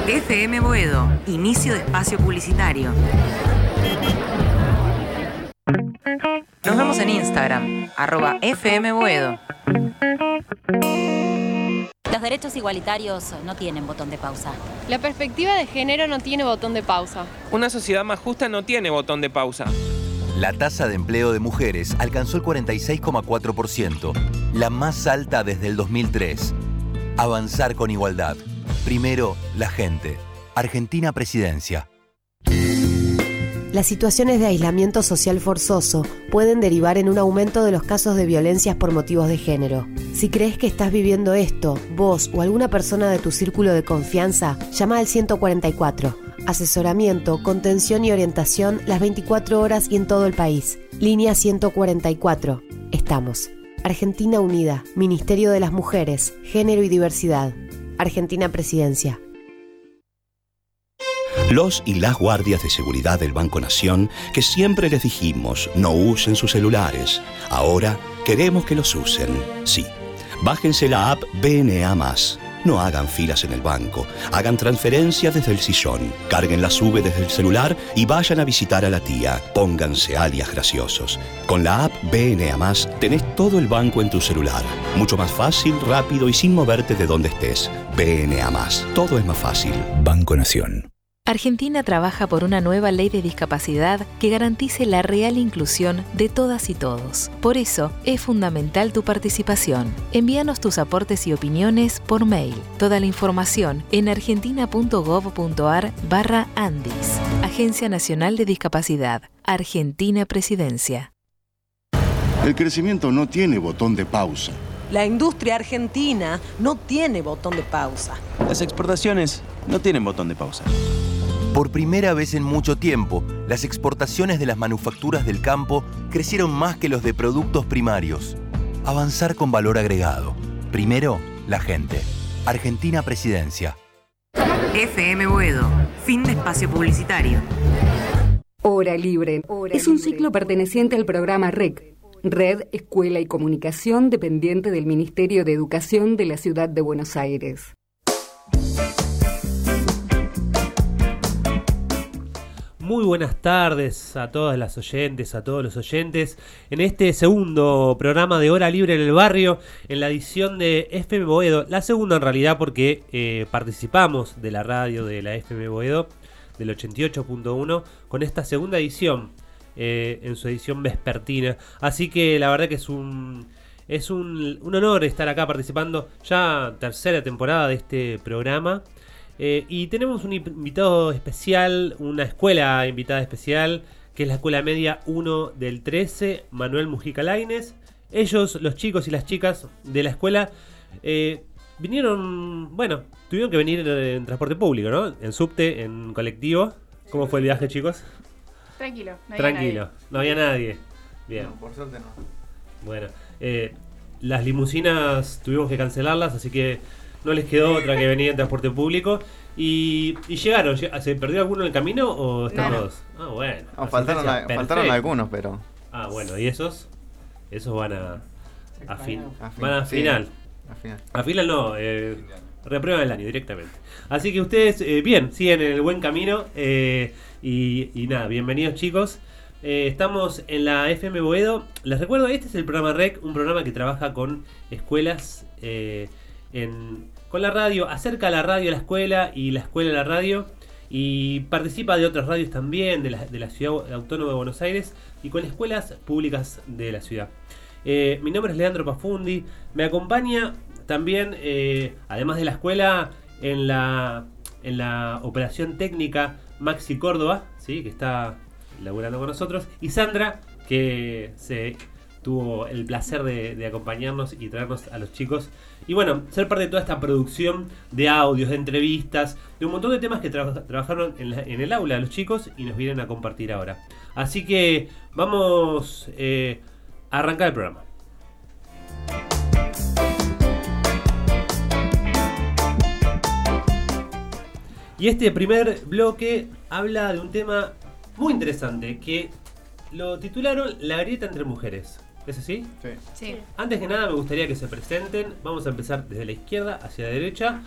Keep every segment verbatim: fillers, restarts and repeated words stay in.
F M Boedo, inicio de espacio publicitario. Nos vemos en Instagram, arroba F M Boedo. Los derechos igualitarios no tienen botón de pausa. La perspectiva de género no tiene botón de pausa. Una sociedad más justa no tiene botón de pausa. La tasa de empleo de mujeres alcanzó el cuarenta y seis coma cuatro por ciento, la más alta desde el dos mil tres. Avanzar con igualdad. Primero, la gente. Argentina Presidencia. Las situaciones de aislamiento social forzoso pueden derivar en un aumento de los casos de violencias por motivos de género. Si crees que estás viviendo esto, vos o alguna persona de tu círculo de confianza, llama al ciento cuarenta y cuatro. Asesoramiento, contención y orientación las veinticuatro horas y en todo el país. Línea ciento cuarenta y cuatro. Estamos. Argentina Unida, Ministerio de las Mujeres, Género y Diversidad. Argentina Presidencia. Los y las guardias de seguridad del Banco Nación, que siempre les dijimos no usen sus celulares, ahora queremos que los usen. Sí, bájense la app B N A más. No hagan filas en el banco, hagan transferencias desde el sillón, carguen la sube desde el celular y vayan a visitar a la tía. Pónganse alias graciosos. Con la app B N A más tenés todo el banco en tu celular. Mucho más fácil, rápido y sin moverte de donde estés. B N A más. Todo es más fácil. Banco Nación. Argentina trabaja por una nueva ley de discapacidad que garantice la real inclusión de todas y todos. Por eso, es fundamental tu participación. Envíanos tus aportes y opiniones por mail. Toda la información en argentina.gov.ar barra Andis. Agencia Nacional de Discapacidad. Argentina Presidencia. El crecimiento no tiene botón de pausa. La industria argentina no tiene botón de pausa. Las exportaciones no tienen botón de pausa. Por primera vez en mucho tiempo, las exportaciones de las manufacturas del campo crecieron más que los de productos primarios. Avanzar con valor agregado. Primero, la gente. Argentina Presidencia. F M Boedo, fin de espacio publicitario. Hora Libre. Hora es un libre. Ciclo perteneciente al programa R E C, Red, Escuela y Comunicación, dependiente del Ministerio de Educación de la Ciudad de Buenos Aires. Muy buenas tardes a todas las oyentes, a todos los oyentes. En este segundo programa de Hora Libre en el Barrio, en la edición de F M Boedo, la segunda en realidad porque eh, participamos de la radio de la F M Boedo, del ochenta y ocho punto uno, con esta segunda edición, eh, en su edición vespertina. Así que la verdad que es un... Es un, un honor estar acá participando, ya tercera temporada de este programa. Eh, y tenemos un invitado especial, una escuela invitada especial, que es la Escuela Media uno del trece, Manuel Mujica Lainez. Ellos, los chicos y las chicas de la escuela, eh, vinieron, bueno, tuvieron que venir en transporte público, ¿no? En subte, en colectivo. ¿Cómo fue el viaje, chicos? Tranquilo, no había Tranquilo, nadie. no había nadie. Bien. No, por suerte no. Bueno, eh, las limusinas tuvimos que cancelarlas, así que no les quedó otra que venir en transporte público. Y, y llegaron, ¿se perdió alguno en el camino o están No. todos? Ah, bueno. No, faltaron, a- faltaron algunos, pero... Ah, bueno, ¿y esos? Esos van a... A, fin, A fin- van a sí, final. a final. A final no, eh, reprueban el año directamente. Así que ustedes, eh, bien, siguen en el buen camino. Eh, y, y nada, bienvenidos chicos. Eh, estamos en la F M Boedo. Les recuerdo, este es el programa R E C, un programa que trabaja con escuelas, eh, en, con la radio, acerca la radio a la escuela y la escuela a la radio, y participa de otras radios también, de la, de la Ciudad Autónoma de Buenos Aires, y con escuelas públicas de la ciudad. Eh, mi nombre es Leandro Pafundi, me acompaña también, eh, además de la escuela, en la, en la operación técnica Maxi Córdoba, ¿sí? Que está laburando con nosotros, y Sandra, que se tuvo el placer de, de acompañarnos y traernos a los chicos, y bueno, ser parte de toda esta producción de audios, de entrevistas, de un montón de temas que tra- trabajaron en, la, en el aula los chicos y nos vienen a compartir ahora. Así que vamos eh, a arrancar el programa. Y este primer bloque habla de un tema muy interesante que lo titularon La grieta entre mujeres. ¿Es así? Sí. Sí. Antes que nada me gustaría que se presenten. Vamos a empezar desde la izquierda hacia la derecha.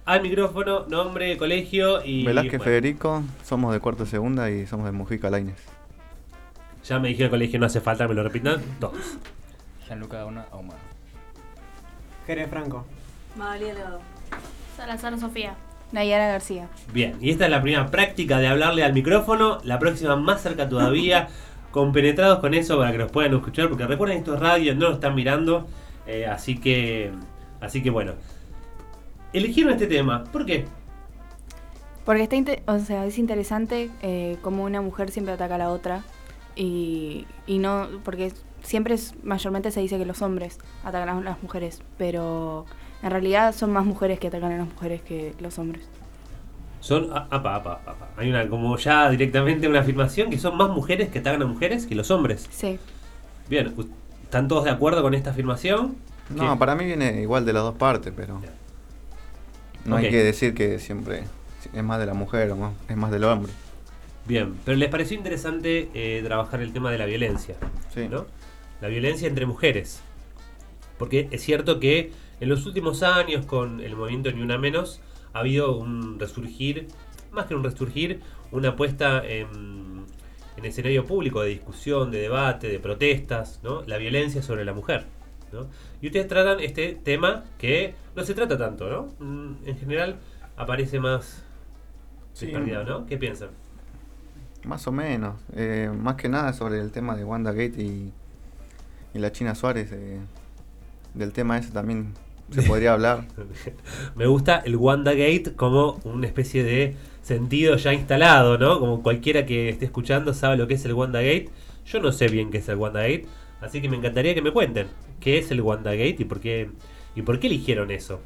al micrófono, nombre, colegio y... Velázquez bueno, Federico, somos de cuarto segunda y somos de Mujica Lainez. Ya me dijeron el colegio, no hace falta que me lo repitan todos. Gianluca Auna Ahumada. Jerez Franco. María Leado. Salazar Sofía. Nayara García. Bien, y esta es la primera práctica de hablarle al micrófono, la próxima más cerca todavía, compenetrados con eso para que nos puedan escuchar, porque recuerden esto es radio, no lo están mirando, eh, así que así que bueno. Eligieron este tema, ¿por qué? Porque está inte- o sea, es interesante eh, cómo una mujer siempre ataca a la otra y, y no, porque siempre es, mayormente se dice que los hombres atacan a las mujeres, pero en realidad son más mujeres que atacan a las mujeres que los hombres. Son, apa, apa, apa. Hay una, como ya directamente una afirmación que son más mujeres que atacan a mujeres que los hombres. Sí. Bien, ¿están todos de acuerdo con esta afirmación? No, ¿Qué? para mí viene igual de las dos partes, pero no Ok. hay que decir que siempre es más de la mujer o más, es más del hombre. Bien, pero les pareció interesante eh, trabajar el tema de la violencia, Sí. ¿no? La violencia entre mujeres. Porque es cierto que en los últimos años, con el movimiento Ni Una Menos, ha habido un resurgir, más que un resurgir, una puesta en, en escenario público de discusión, de debate, de protestas, ¿no? La violencia sobre la mujer, ¿no? Y ustedes tratan este tema que no se trata tanto, ¿no? Mm, En general aparece más Sí. disparidad, ¿no? ¿Qué piensan? Más o menos. Eh, más que nada sobre el tema de WandaGate y, y la China Suárez. Eh, del tema ese también se podría hablar. Me gusta el WandaGate como una especie de sentido ya instalado, ¿no? Como cualquiera que esté escuchando sabe lo que es el WandaGate. Yo no sé bien qué es el WandaGate, así que me encantaría que me cuenten qué es el WandaGate y por qué y por qué eligieron eso.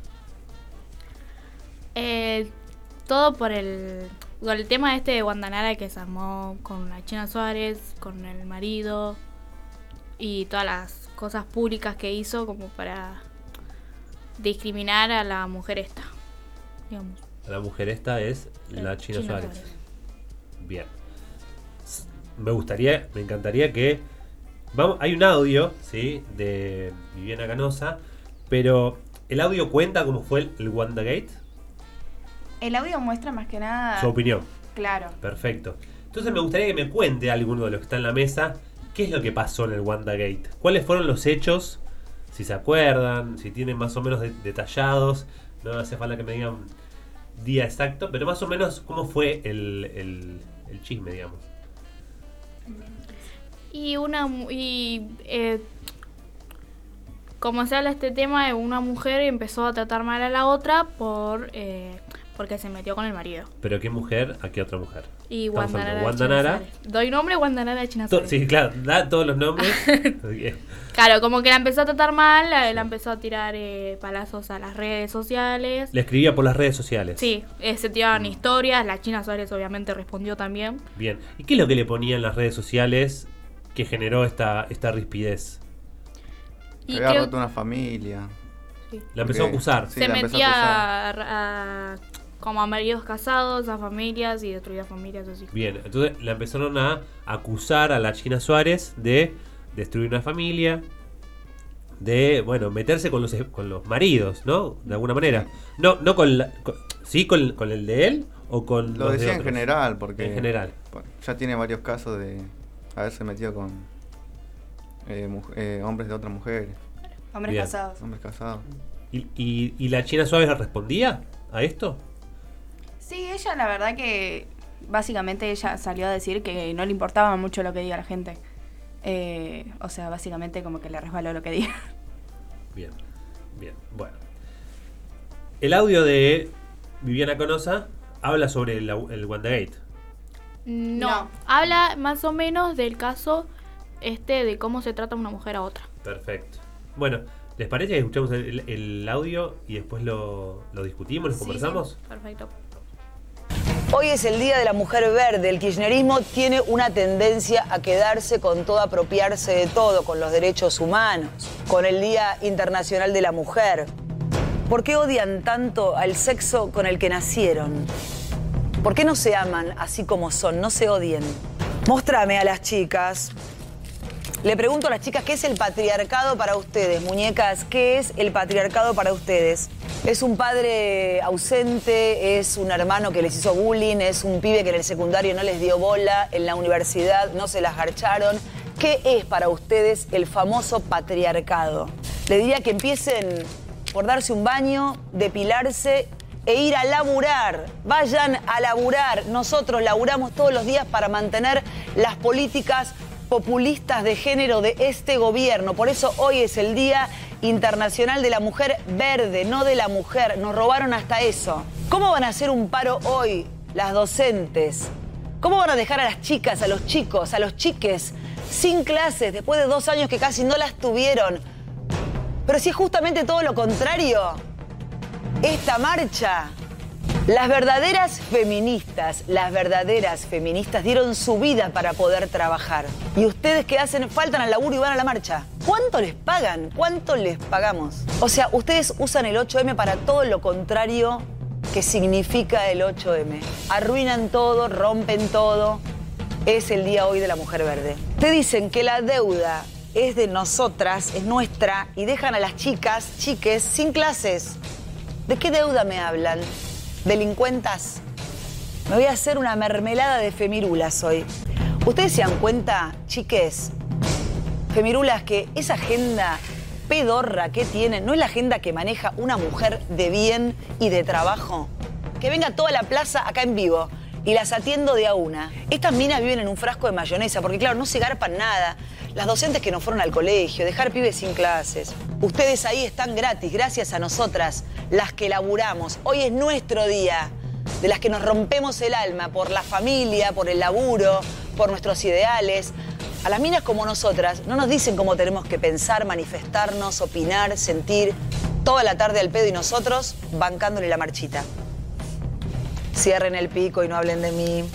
Eh, todo por el, por el tema este de Wanda Nara que se armó con la China Suárez, con el marido y todas las cosas públicas que hizo como para discriminar a la mujer esta, digamos. La mujer esta es la China, China Suárez. Suárez. Bien. S- Me gustaría, me encantaría que... Vamos, hay un audio, ¿sí? De Viviana Canosa, pero ¿el audio cuenta cómo fue el, el WandaGate? El audio muestra más que nada... Su opinión. Claro. Perfecto. Entonces me gustaría que me cuente alguno de los que está en la mesa qué es lo que pasó en el WandaGate. ¿Cuáles fueron los hechos? Si se acuerdan, si tienen más o menos de- detallados. No hace falta que me digan día exacto, pero más o menos cómo fue el, el, el chisme, digamos. Y una mu- y eh, como se habla este tema de una mujer empezó a tratar mal a la otra por eh, porque se metió con el marido. Pero ¿qué mujer? ¿A qué otra mujer? Y Estamos Wanda hablando Nara de Wanda China Nara. Suárez. Doy nombre, Wanda Nara de China To- Suárez. sí, claro, da todos los nombres. Ok. Claro, como que la empezó a tratar mal, la, la empezó a tirar eh, palazos a las redes sociales. Le escribía por las redes sociales. Sí, eh, se tiraban historias, la China Suárez obviamente respondió también. Bien. ¿Y qué es lo que le ponía en las redes sociales que generó esta, esta rispidez? Y Había creo- roto una familia. Sí. La empezó a acusar. Sí, se la empezó a metía acusar. a, a- como a maridos casados, a familias y destruía familias así. Bien, entonces la empezaron a acusar a la China Suárez de destruir una familia, de, bueno, meterse con los con los maridos, ¿no? De alguna manera. No, no con, la, con- sí con, con el de él o con Lo los de decía en otros? general, porque En general. bueno, ya tiene varios casos de haberse metido con eh, mu- eh, hombres de otras mujeres. Hombres Bien. casados. Hombres casados. ¿Y, y, y la China Suárez respondía a esto? Sí, ella la verdad que básicamente ella salió a decir que no le importaba mucho lo que diga la gente. Eh, o sea, básicamente como que le resbaló lo que diga. Bien, bien, bueno. El audio de Viviana Canosa habla sobre el, el WandaGate. No, No. habla más o menos del caso este de cómo se trata una mujer a otra. Perfecto. Bueno, ¿les parece que escuchamos el, el audio y después lo, lo discutimos, lo Sí, conversamos? sí, perfecto. Hoy es el Día de la Mujer Verde. El kirchnerismo tiene una tendencia a quedarse con todo, apropiarse de todo, con los derechos humanos, con el Día Internacional de la Mujer. ¿Por qué odian tanto al sexo con el que nacieron? ¿Por qué no se aman así como son? No se odien. Móstrame a las chicas Le pregunto a las chicas, ¿qué es el patriarcado para ustedes? Muñecas, ¿qué es el patriarcado para ustedes? ¿Es un padre ausente? ¿Es un hermano que les hizo bullying? ¿Es un pibe que en el secundario no les dio bola? ¿En la universidad no se las garcharon? ¿Qué es para ustedes el famoso patriarcado? Le diría que empiecen por darse un baño, depilarse e ir a laburar. Vayan a laburar. Nosotros laburamos todos los días para mantener las políticas populistas de género de este gobierno. Por eso hoy es el Día Internacional de la Mujer Verde, no de la mujer. Nos robaron hasta eso. ¿Cómo van a hacer un paro hoy las docentes? ¿Cómo van a dejar a las chicas, a los chicos, a los chiques sin clases después de dos años que casi no las tuvieron? Pero si es justamente todo lo contrario, esta marcha, las verdaderas feministas, las verdaderas feministas dieron su vida para poder trabajar. Y ustedes que hacen, faltan al laburo y van a la marcha. ¿Cuánto les pagan? ¿Cuánto les pagamos? O sea, ustedes usan el ocho eme para todo lo contrario que significa el ocho eme. Arruinan todo, rompen todo. Es el día hoy de la mujer verde. Te dicen que la deuda es de nosotras, es nuestra, y dejan a las chicas, chiques, sin clases. ¿De qué deuda me hablan? ¿Delincuentas? Me voy a hacer una mermelada de femirulas hoy. ¿Ustedes se dan cuenta, chiques, femirulas, que esa agenda pedorra que tienen no es la agenda que maneja una mujer de bien y de trabajo? Que venga toda la plaza acá en vivo y las atiendo de a una. Estas minas viven en un frasco de mayonesa porque, claro, no se garpan nada. Las docentes que no fueron al colegio, dejar pibes sin clases. Ustedes ahí están gratis, gracias a nosotras, las que laburamos. Hoy es nuestro día, de las que nos rompemos el alma por la familia, por el laburo, por nuestros ideales. A las minas como nosotras no nos dicen cómo tenemos que pensar, manifestarnos, opinar, sentir. Toda la tarde al pedo y nosotros bancándole la marchita. Cierren el pico y no hablen de mí.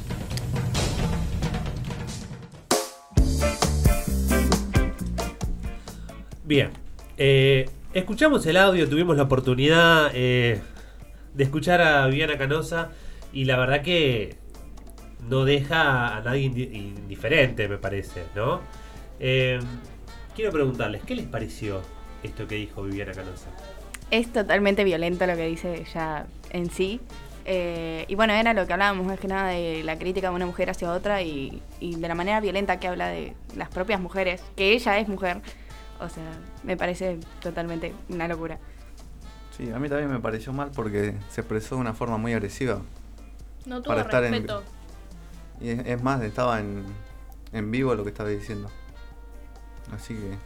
Bien, eh, escuchamos el audio, tuvimos la oportunidad eh, de escuchar a Viviana Canosa y la verdad que no deja a nadie indi- indiferente, me parece, ¿no? Eh, quiero preguntarles, ¿qué les pareció esto que dijo Viviana Canosa? Es totalmente violento lo que dice ella en sí. Eh, y bueno, era lo que hablábamos más que nada de la crítica de una mujer hacia otra y, y de la manera violenta que habla de las propias mujeres, que ella es mujer. O sea, me parece totalmente una locura. Sí, a mí también me pareció mal porque se expresó de una forma muy agresiva. No tuvo para estar respeto. En, y es, es más, estaba en, en vivo lo que estaba diciendo. Así que...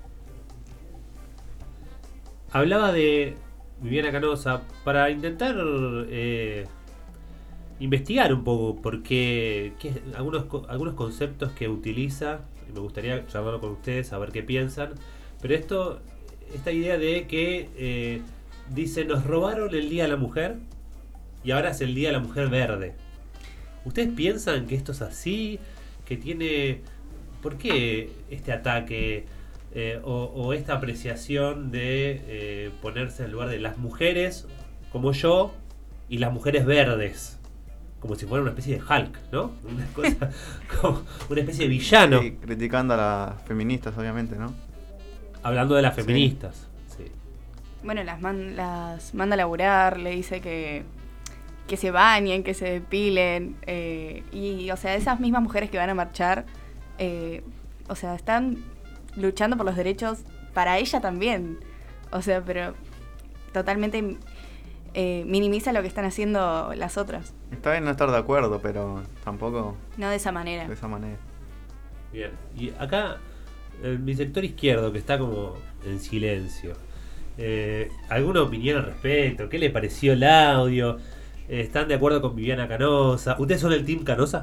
Hablaba de Viviana Canosa para intentar eh, investigar un poco porque qué, algunos, algunos conceptos que utiliza. Me gustaría charlarlo con ustedes, saber qué piensan. Pero esto, esta idea de que eh, dice, nos robaron el Día de la Mujer y ahora es el Día de la Mujer Verde. ¿Ustedes piensan que esto es así? ¿Que tiene... ¿Por qué este ataque eh, o, o esta apreciación de eh, ponerse en lugar de las mujeres como yo y las mujeres verdes? Como si fuera una especie de Hulk, ¿no? Una cosa, como una especie de villano. Sí, criticando a las feministas, obviamente, ¿no? Hablando de las feministas, sí. sí. Bueno, las, man, las manda a laburar, le dice que, que se bañen, que se depilen. Eh, y, o sea, esas mismas mujeres que van a marchar, eh, o sea, están luchando por los derechos para ella también. O sea, pero totalmente... Eh, minimiza lo que están haciendo las otras. Está bien no estar de acuerdo, pero tampoco... No de esa manera. De esa manera. Bien, y acá, en mi sector izquierdo, que está como en silencio, eh, ¿alguna opinión al respecto? ¿Qué le pareció el audio? Eh, ¿Están de acuerdo con Viviana Canosa? ¿Ustedes son el team Canosa?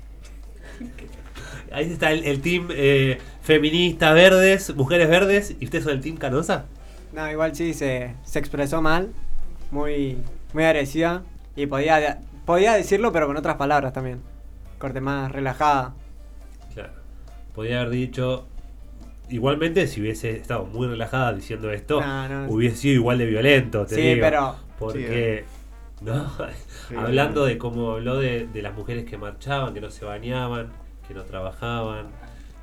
Ahí está el, el team eh, feminista verdes, mujeres verdes, ¿y ustedes son el team Canosa? No, igual sí, se, se expresó mal. Muy, muy agresiva y podía, podía decirlo pero con otras palabras también, corte más relajada. Claro, podía haber dicho igualmente si hubiese estado muy relajada diciendo esto, no, no, hubiese sido igual de violento, te sí, digo, pero porque sí, no, sí, hablando de cómo habló de, de las mujeres que marchaban, que no se bañaban, que no trabajaban,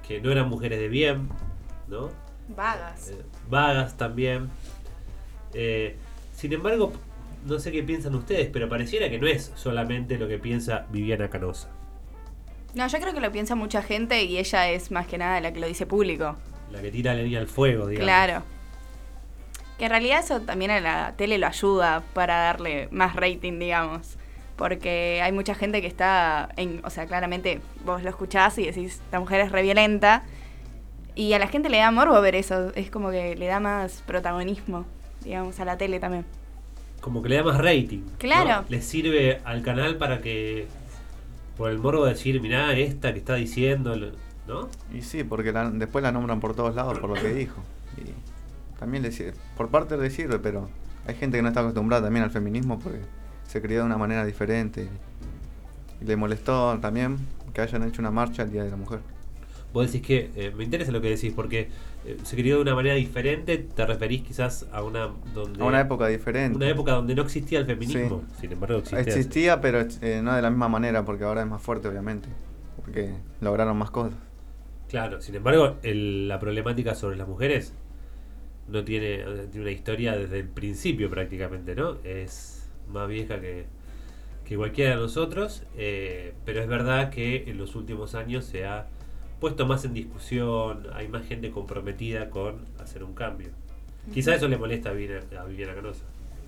que no eran mujeres de bien, ¿no? Vagas. Eh, vagas también. Eh, sin embargo, no sé qué piensan ustedes, pero pareciera que no es solamente lo que piensa Viviana Canosa. No, yo creo que lo piensa mucha gente y ella es más que nada la que lo dice público. La que tira leña al fuego, digamos. Claro. Que en realidad eso también a la tele lo ayuda para darle más rating, digamos. Porque hay mucha gente que está, en, o sea, claramente vos lo escuchás y decís, esta mujer es re violenta. Y a la gente le da morbo ver eso, es como que le da más protagonismo, digamos, a la tele también. Como que le da más rating. Claro. ¿No? Le sirve al canal para que, por el morbo de decir, mirá esta que está diciendo, ¿no? Y sí, porque la, después la nombran por todos lados por lo que dijo. Y también le sirve, por parte le sirve, pero hay gente que no está acostumbrada también al feminismo porque se crió de una manera diferente. Y le molestó también que hayan hecho una marcha el Día de la Mujer. Vos decís que, eh, me interesa lo que decís, porque eh, se crió de una manera diferente, te referís quizás a una donde a una época diferente. Una época donde no existía el feminismo, sí. Sin embargo existía. Existía, pero eh, no de la misma manera, porque ahora es más fuerte, obviamente, porque lograron más cosas. Claro, sin embargo, el, la problemática sobre las mujeres no tiene, tiene una historia desde el principio prácticamente, ¿no? Es más vieja que, que cualquiera de nosotros, eh, pero es verdad que en los últimos años se ha puesto más en discusión, hay más gente comprometida con hacer un cambio. Uh-huh. Quizá eso le molesta a Viviana, a Viviana Canosa.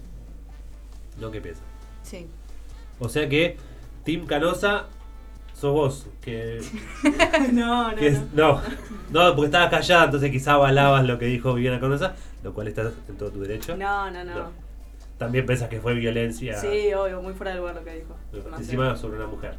¿No? ¿Qué piensa? Sí. O sea que Team Canosa sos vos, que... no, no, que es, no. No, porque estabas callada, entonces quizá avalabas lo que dijo Viviana Canosa, lo cual estás en todo tu derecho. No, no, no. no. También pensás que fue violencia. Sí, obvio, muy fuera de lugar lo que dijo. Encima no sobre una mujer.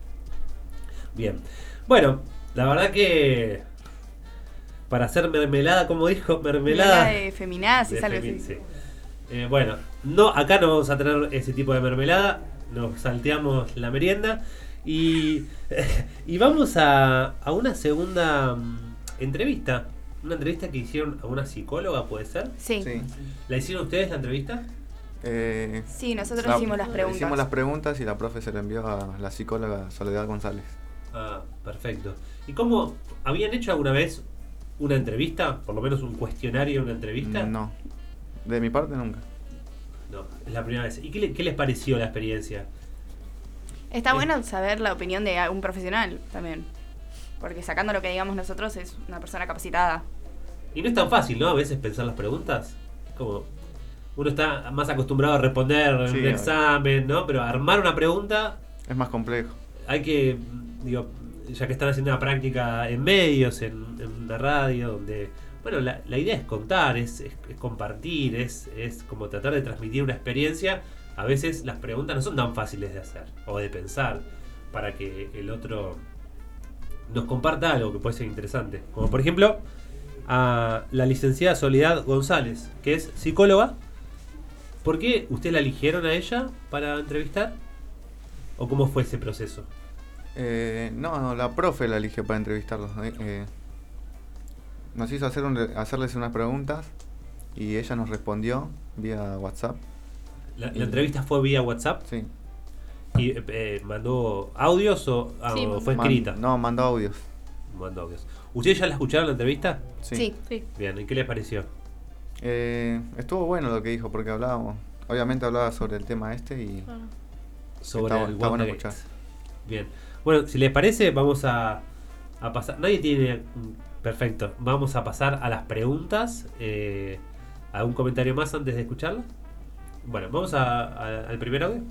Bien. Bueno, la verdad que para hacer mermelada, como dijo, mermelada... Mermelada de feminazis, algo así. Sí. Eh, bueno, no, acá no vamos a tener ese tipo de mermelada, nos salteamos la merienda y, y vamos a, a una segunda um, entrevista. Una entrevista que hicieron a una psicóloga, ¿puede ser? Sí. sí. ¿La hicieron ustedes la entrevista? Eh, sí, nosotros la, hicimos las preguntas. Hicimos las preguntas y la profe se lo envió a la psicóloga Soledad González. Ah, perfecto. ¿Y cómo habían hecho alguna vez una entrevista? Por lo menos un cuestionario, una entrevista. No, de mi parte nunca. No, es la primera vez. ¿Y qué, le, qué les pareció la experiencia? Está es... bueno saber la opinión de un profesional también. Porque sacando lo que digamos nosotros es una persona capacitada. Y no es tan fácil, ¿no? A veces pensar las preguntas. Como uno está más acostumbrado a responder en sí, un examen, ¿no? Pero armar una pregunta es más complejo. Hay que, digo, ya que están haciendo una práctica en medios, en, en una radio, donde, bueno, la, la idea es contar, es, es, es compartir, es, es como tratar de transmitir una experiencia. A veces las preguntas no son tan fáciles de hacer o de pensar para que el otro nos comparta algo que puede ser interesante. Como por ejemplo a la licenciada Soledad González, que es psicóloga. ¿Por qué ustedes la eligieron a ella para entrevistar? ¿O cómo fue ese proceso? Eh, no, no, la profe la eligió para entrevistarlos. Eh, eh, nos hizo hacer un, hacerles unas preguntas y ella nos respondió vía WhatsApp. ¿La, la entrevista fue vía WhatsApp? Sí. ¿Y eh, mandó audios o, ah, sí, o fue escrita? Man, no, mandó audios. Mandó audios. ¿Ustedes ya la escucharon la entrevista? Sí. Sí, sí. Bien, ¿y qué les pareció? Eh, estuvo bueno lo que dijo porque hablábamos. Obviamente hablaba sobre el tema este y... Ah. Sobre está, el está bueno escuchar. Bien. Bueno, si les parece, vamos a, a pasar. Nadie tiene. Perfecto. Vamos a pasar a las preguntas. Eh, ¿Algún comentario más antes de escucharlas? Bueno, vamos a, a, al primer audio.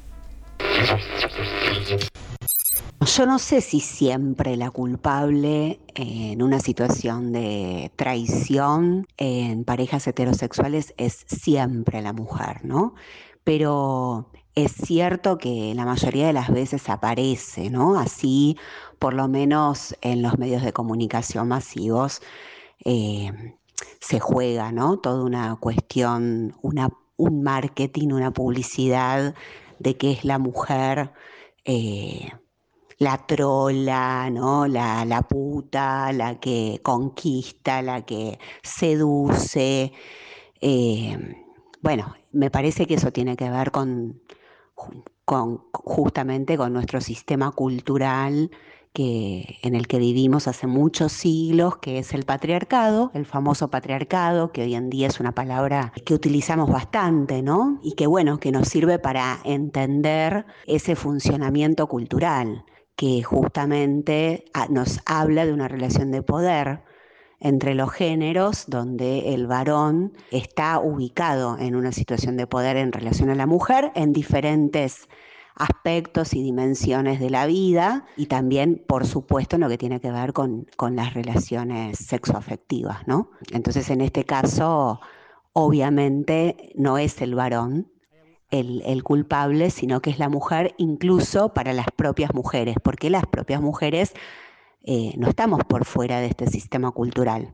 Yo no sé si siempre la culpable en una situación de traición en parejas heterosexuales es siempre la mujer, ¿no? Pero es cierto que la mayoría de las veces aparece, ¿no? Así, por lo menos en los medios de comunicación masivos, eh, se juega, ¿no? Toda una cuestión, una, un marketing, una publicidad de que es la mujer, eh, la trola, ¿no? La, la puta, la que conquista, la que seduce. Eh, bueno, me parece que eso tiene que ver con, con justamente con nuestro sistema cultural que, en el que vivimos hace muchos siglos, que es el patriarcado, el famoso patriarcado, que hoy en día es una palabra que utilizamos bastante, ¿no? Y que, bueno, que nos sirve para entender ese funcionamiento cultural, que justamente nos habla de una relación de poder entre los géneros, donde el varón está ubicado en una situación de poder en relación a la mujer en diferentes aspectos y dimensiones de la vida, y también, por supuesto, en lo que tiene que ver con, con las relaciones sexoafectivas, ¿no? Entonces, en este caso, obviamente, no es el varón el, el culpable, sino que es la mujer, incluso para las propias mujeres, porque las propias mujeres eh, no estamos por fuera de este sistema cultural.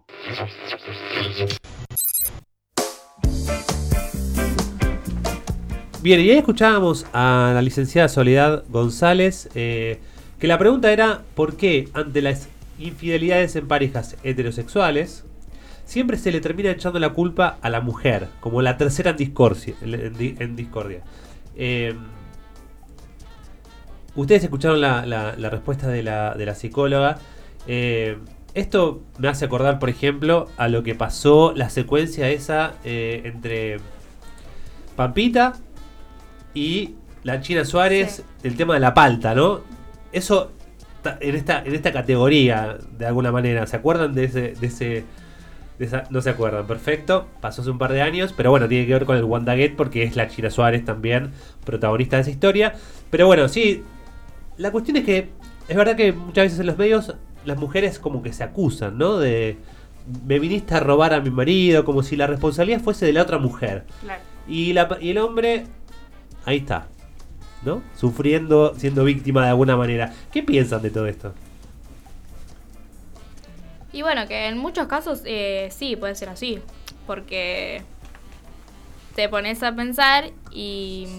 Bien, y ahí escuchábamos a la licenciada Soledad González, eh, que la pregunta era ¿por qué ante las infidelidades en parejas heterosexuales siempre se le termina echando la culpa a la mujer, como la tercera en discordia? En, en discordia. Eh, ustedes escucharon la, la, la respuesta de la, de la psicóloga. Eh, esto me hace acordar, por ejemplo, a lo que pasó, la secuencia esa eh, entre Pampita y la China Suárez, sí. El tema de la palta, ¿no? Eso en esta en esta categoría, de alguna manera. ¿Se acuerdan de ese de ese de esa, no se acuerdan? Perfecto. Pasó hace un par de años, pero bueno, tiene que ver con el WandaGate porque es la China Suárez también protagonista de esa historia. Pero bueno, sí, la cuestión es que es verdad que muchas veces en los medios las mujeres como que se acusan, ¿no? De me viniste a robar a mi marido, como si la responsabilidad fuese de la otra mujer. Claro. Y la y el hombre ahí está, ¿no? Sufriendo, siendo víctima de alguna manera. ¿Qué piensan de todo esto? Y bueno, que en muchos casos eh, sí, puede ser así. Porque te pones a pensar y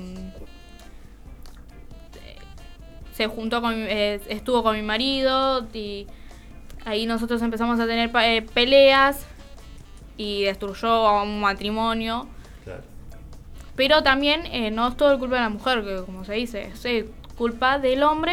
se juntó con eh, estuvo con mi marido y ahí nosotros empezamos a tener eh, peleas y destruyó a un matrimonio. Claro. Pero también eh, no es todo el culpa de la mujer, que como se dice, es eh, culpa del hombre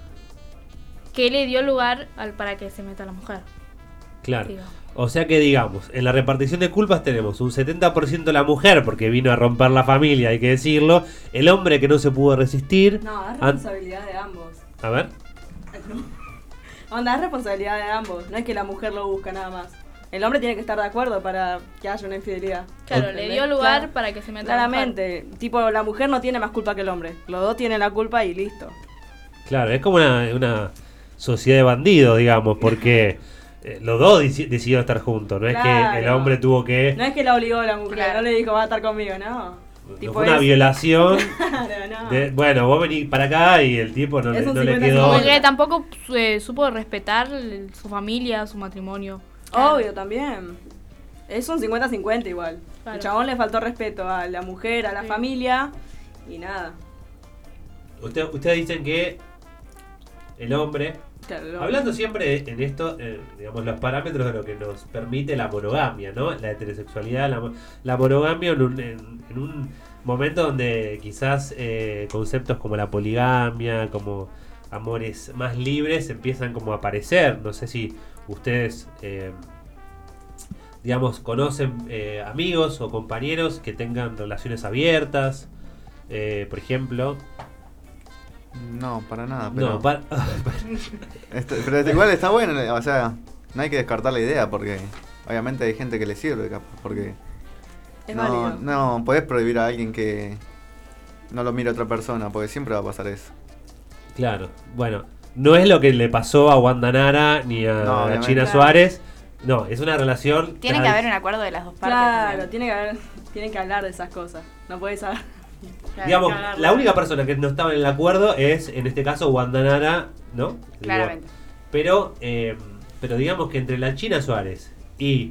que le dio lugar al para que se meta la mujer. Claro. Digo. O sea que, digamos, en la repartición de culpas tenemos un setenta por ciento la mujer, porque vino a romper la familia, hay que decirlo. El hombre que no se pudo resistir. No, es responsabilidad de ambos. A ver. No. Onda, es responsabilidad de ambos. No es que la mujer lo busca nada más. El hombre tiene que estar de acuerdo para que haya una infidelidad. Claro, le dio lugar claro. para que se meta Claramente. La mujer. Tipo, la mujer no tiene más culpa que el hombre. Los dos tienen la culpa y listo. Claro, es como una, una sociedad de bandidos, digamos, porque eh, los dos dec- decidieron estar juntos. No claro. es que el hombre tuvo que... No es que la obligó a la mujer, claro. no le dijo, va a estar conmigo, no. No tipo fue una es... violación. Claro, no. de, bueno, vos venís para acá y el tipo no, le, no le quedó... Porque tampoco eh, supo respetar su familia, su matrimonio. Obvio, también. Es un cincuenta cincuenta igual. Claro. El chabón le faltó respeto a la mujer, a la sí. familia y nada. Usted, ustedes dicen que el hombre, claro, el hombre. Hablando siempre en esto, eh, digamos, los parámetros de lo que nos permite la monogamia, ¿no? La heterosexualidad, la, la monogamia en un, en, en un momento donde quizás eh, conceptos como la poligamia, como amores más libres empiezan como a aparecer. No sé si ustedes, eh, digamos, conocen eh, amigos o compañeros que tengan relaciones abiertas, eh, por ejemplo. No, para nada. Pero, no, para... Esto, pero igual está bueno, o sea, no hay que descartar la idea porque obviamente hay gente que le sirve, capaz, porque es no, válido. No podés prohibir a alguien que no lo mire a otra persona, porque siempre va a pasar eso. Claro, bueno. No es lo que le pasó a Wanda Nara ni a, no, a China claro. Suárez. No, es una relación... Tiene que haber un acuerdo de las dos partes. Claro, tiene que haber, tienen que hablar de esas cosas. No podés saber. Claro, digamos, la única persona que no estaba en el acuerdo es, en este caso, Wanda Nara, ¿no? Claramente. Digo, pero, eh, pero digamos que entre la China Suárez y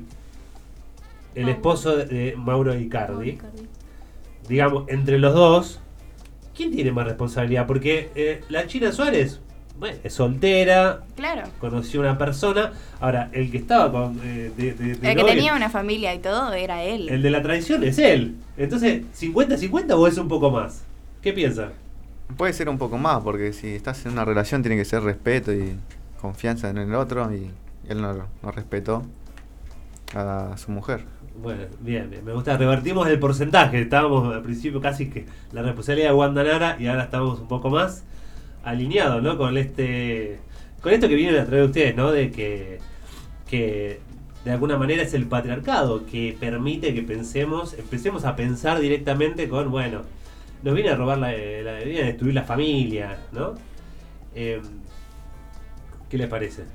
el esposo de Mauro Icardi, Icardi, digamos, entre los dos, ¿quién tiene más responsabilidad? Porque eh, la China Suárez... Bueno, es soltera, claro. conoció una persona. Ahora, el que estaba con... Eh, de, de, de el que tenía una familia y todo era él. El de la traición es él. Entonces, ¿cincuenta cincuenta o es un poco más? ¿Qué piensa? Puede ser un poco más, porque si estás en una relación tiene que ser respeto y confianza en el otro y él no, no respetó a su mujer. Bueno, bien, bien, me gusta. Revertimos el porcentaje. Estábamos al principio casi que la responsabilidad de Wanda Nara y ahora estamos un poco más alineados, ¿no? Con este, con esto que vienen a traer ustedes, ¿no? De que, que de alguna manera es el patriarcado que permite que pensemos, empecemos a pensar directamente con, bueno, nos viene a robar la, la viene a destruir la familia, ¿no? Eh, ¿Qué les parece?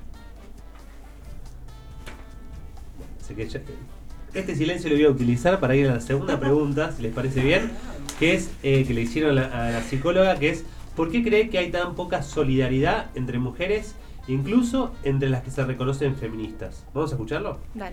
Así que ya, este silencio lo voy a utilizar para ir a la segunda pregunta, si les parece bien, que es eh, que le hicieron a la, a la psicóloga, que es ¿por qué cree que hay tan poca solidaridad entre mujeres, incluso entre las que se reconocen feministas? ¿Vamos a escucharlo? Dale.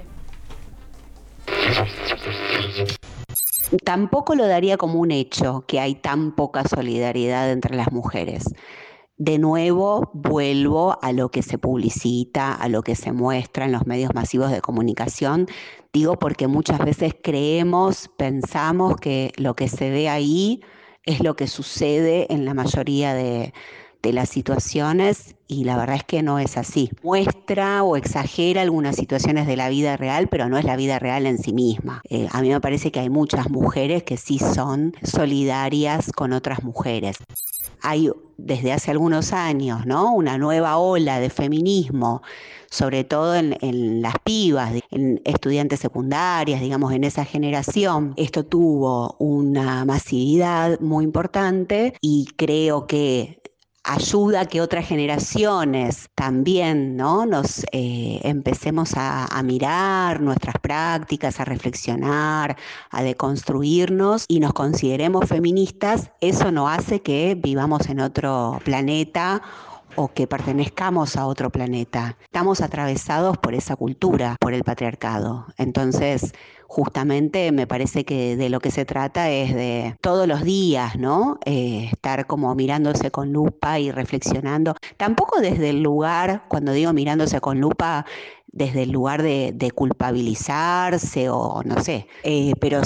Tampoco lo daría como un hecho que hay tan poca solidaridad entre las mujeres. De nuevo, vuelvo a lo que se publicita, a lo que se muestra en los medios masivos de comunicación. Digo porque muchas veces creemos, pensamos que lo que se ve ahí es lo que sucede en la mayoría de, de las situaciones y la verdad es que no es así. Muestra o exagera algunas situaciones de la vida real, pero no es la vida real en sí misma. Eh, a mí me parece que hay muchas mujeres que sí son solidarias con otras mujeres. Hay desde hace algunos años, ¿no?, una nueva ola de feminismo, sobre todo en, en las pibas, en estudiantes secundarias, digamos, en esa generación. Esto tuvo una masividad muy importante y creo que ayuda a que otras generaciones también, ¿no?, nos eh, empecemos a, a mirar nuestras prácticas, a reflexionar, a deconstruirnos y nos consideremos feministas. Eso no hace que vivamos en otro planeta o que pertenezcamos a otro planeta. Estamos atravesados por esa cultura, por el patriarcado. Entonces, justamente me parece que de lo que se trata es de todos los días, ¿no? Eh, estar como mirándose con lupa y reflexionando. Tampoco desde el lugar, cuando digo mirándose con lupa, desde el lugar de, de culpabilizarse o no sé, eh, pero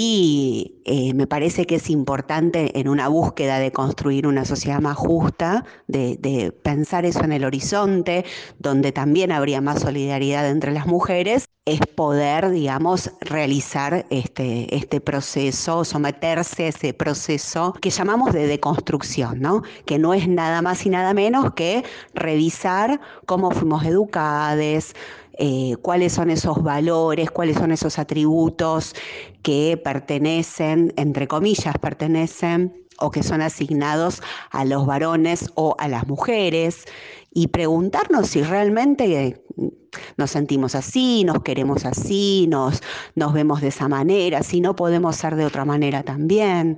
sí eh, me parece que es importante en una búsqueda de construir una sociedad más justa, de, de pensar eso en el horizonte, donde también habría más solidaridad entre las mujeres, es poder, digamos, realizar este, este proceso, someterse a ese proceso que llamamos de deconstrucción, ¿no? Que no es nada más y nada menos que revisar cómo fuimos educadas, eh, cuáles son esos valores, cuáles son esos atributos que pertenecen, entre comillas, pertenecen o que son asignados a los varones o a las mujeres, y preguntarnos si realmente nos sentimos así, nos queremos así, nos, nos vemos de esa manera, si no podemos ser de otra manera también.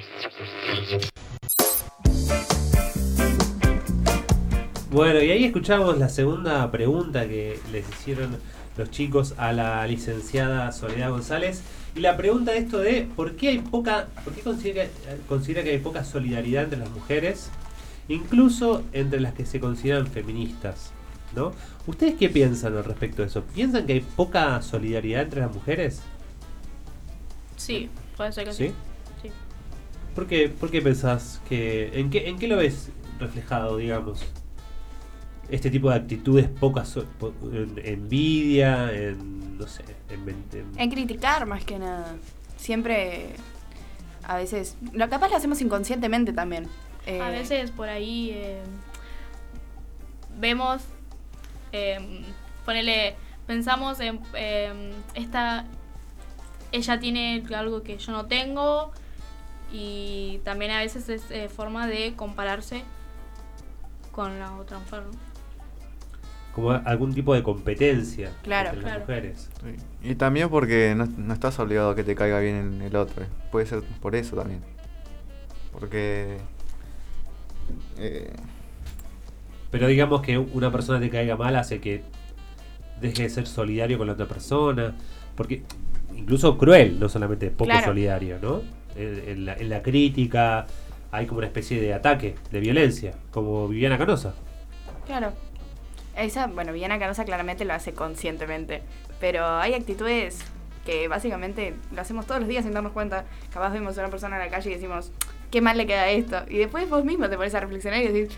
Bueno, y ahí escuchamos la segunda pregunta que les hicieron los chicos a la licenciada Soledad González. Y la pregunta de esto de ¿por qué hay poca, por qué considera, considera que hay poca solidaridad entre las mujeres, incluso entre las que se consideran feministas, ¿no? ¿Ustedes qué piensan al respecto de eso? ¿Piensan que hay poca solidaridad entre las mujeres? Sí, puede ser que sí. Sí. sí. ¿Por qué, por qué pensás que en qué en qué lo ves reflejado, digamos? Este tipo de actitudes, poca so, po, en, envidia, en no sé, en, en... en criticar más que nada. Siempre, a veces, lo capaz lo hacemos inconscientemente también. Eh, A veces por ahí eh, vemos, eh, ponele, pensamos en eh, esta, ella tiene algo que yo no tengo, y también a veces es eh, forma de compararse con la otra mujer, ¿no? Como algún tipo de competencia claro, entre claro. las mujeres. Sí. Y también porque no, no estás obligado a que te caiga bien el otro. Puede ser por eso también. Porque... Eh... Pero digamos que una persona te caiga mal hace que deje de ser solidario con la otra persona. Porque incluso cruel, no solamente poco claro. solidario, ¿no? En, en, la, en la crítica hay como una especie de ataque, de violencia, como Viviana Canosa. Claro. Esa, bueno, Viviana Canosa claramente lo hace conscientemente, pero hay actitudes que básicamente lo hacemos todos los días sin darnos cuenta. Capaz vemos a una persona en la calle y decimos, qué mal le queda esto, y después vos mismo te pones a reflexionar y decís,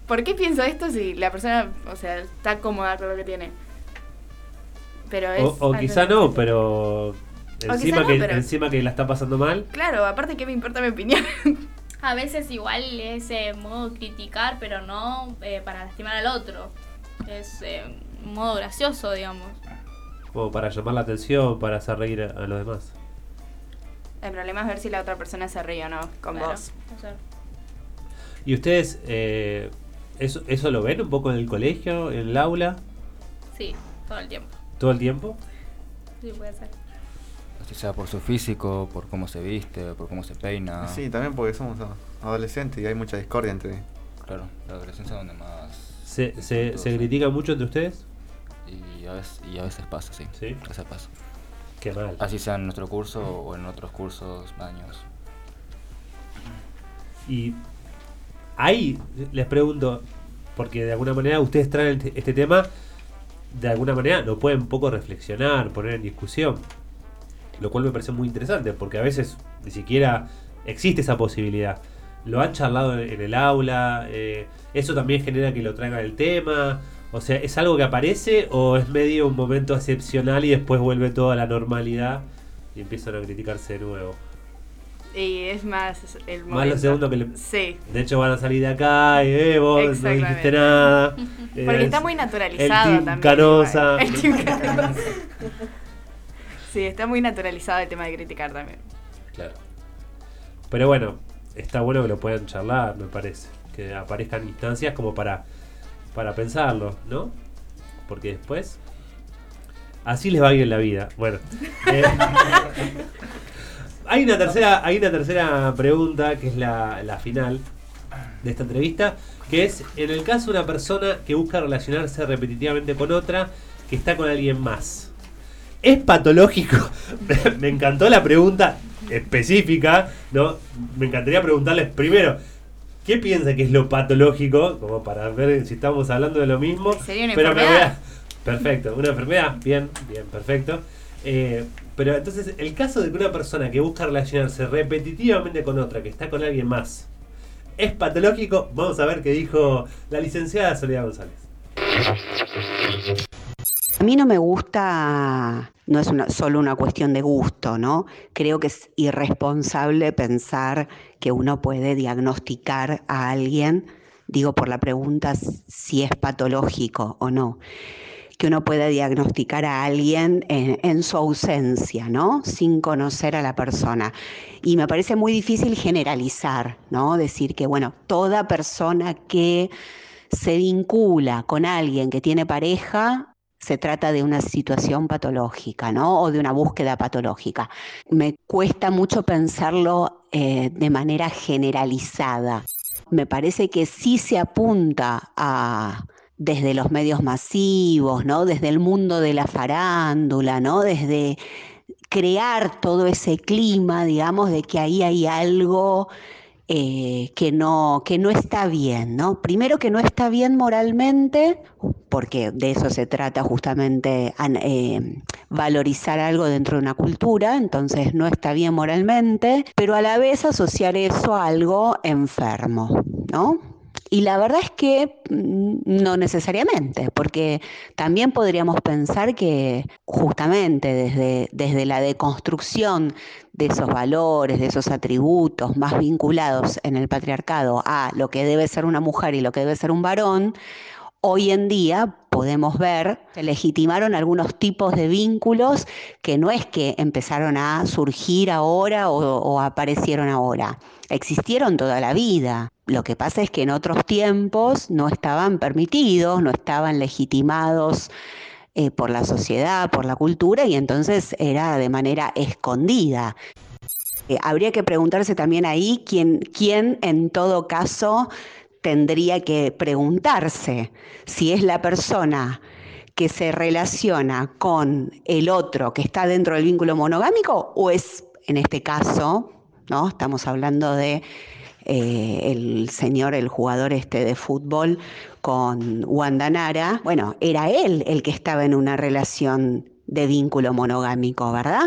¿por qué pienso esto si la persona, o sea, está cómoda con lo que tiene? Pero es... O, o quizá no, pero encima, no, que, pero- encima que la está pasando mal. Claro, aparte, ¿qué me importa mi opinión? A veces igual es eh, modo criticar, pero no eh, para lastimar al otro. Es eh, un modo gracioso, digamos. Como para llamar la atención, para hacer reír a, a los demás. El problema es ver si la otra persona se ríe o no con Claro, vos. o sea, ¿Y ustedes eh, eso, eso lo ven un poco en el colegio, en el aula, sí, todo el tiempo. todo el tiempo? Sí, puede ser. Así sea por su físico, por cómo se viste, por cómo se peina. Sí, también porque somos a- adolescentes y hay mucha discordia entre... Claro, la adolescencia es donde más... ¿Se, se, se critica mucho entre ustedes? Y a veces, y a veces pasa, sí. ¿Sí? A veces pasa. Qué mal. Así sea en nuestro curso o en otros cursos, años. Y ahí les pregunto, porque de alguna manera ustedes traen este, este tema, de alguna manera lo pueden un poco reflexionar, poner en discusión, lo cual me parece muy interesante, porque a veces ni siquiera existe esa posibilidad. Lo han charlado en, en el aula, eh, eso también genera que lo traigan el tema, o sea, ¿es algo que aparece o es medio un momento excepcional y después vuelve toda la normalidad y empiezan a criticarse de nuevo? Y es más el momento. Más lo segundo que le... Sí. De hecho van a salir de acá y eh, vos no Exactamente. dijiste nada. Porque Eh, está muy naturalizado el team también. Canosa. igual. El team Canosa. Sí, está muy naturalizado el tema de criticar también. Claro. Pero bueno, está bueno que lo puedan charlar, me parece. Que aparezcan instancias como para, para pensarlo, ¿no? Porque después... Así les va a ir en la vida. Bueno. eh, hay, una tercera, hay una tercera pregunta, que es la, la final de esta entrevista, que es, en el caso de una persona que busca relacionarse repetitivamente con otra, que está con alguien más, ¿es patológico? Me encantó la pregunta específica, ¿no? Me encantaría preguntarles primero, ¿qué piensa que es lo patológico? Como para ver si estamos hablando de lo mismo. Sería una Pero me voy enfermedad. a... Perfecto, una enfermedad, bien, bien, perfecto. Eh, pero entonces, el caso de que una persona que busca relacionarse repetitivamente con otra, que está con alguien más, ¿es patológico? Vamos a ver qué dijo la licenciada Soledad González. A mí no me gusta, no es una, solo una cuestión de gusto, ¿no? Creo que es irresponsable pensar que uno puede diagnosticar a alguien, digo por la pregunta si es patológico o no, que uno pueda diagnosticar a alguien en, en su ausencia, ¿no? Sin conocer a la persona. Y me parece muy difícil generalizar, ¿no? Decir que, bueno, toda persona que se vincula con alguien que tiene pareja, se trata de una situación patológica, ¿no? O de una búsqueda patológica. Me cuesta mucho pensarlo eh, de manera generalizada. Me parece que sí se apunta a, desde los medios masivos, ¿no? Desde el mundo de la farándula, ¿no? Desde crear todo ese clima, digamos, de que ahí hay algo Eh, que no, que no está bien, ¿no? Primero que no está bien moralmente, porque de eso se trata justamente, eh, valorizar algo dentro de una cultura, entonces no está bien moralmente, pero a la vez asociar eso a algo enfermo, ¿no? Y la verdad es que no necesariamente, porque también podríamos pensar que justamente desde, desde la deconstrucción de esos valores, de esos atributos más vinculados en el patriarcado a lo que debe ser una mujer y lo que debe ser un varón, hoy en día podemos ver, se legitimaron algunos tipos de vínculos que no es que empezaron a surgir ahora o, o aparecieron ahora, existieron toda la vida. Lo que pasa es que en otros tiempos no estaban permitidos, no estaban legitimados eh, por la sociedad, por la cultura, y entonces era de manera escondida. Eh, habría que preguntarse también ahí quién, quién en todo caso tendría que preguntarse si es la persona que se relaciona con el otro que está dentro del vínculo monogámico o es, en este caso, ¿no? Estamos hablando de eh, el señor, el jugador este de fútbol con Wanda Nara. Bueno, era él el que estaba en una relación de vínculo monogámico, ¿verdad?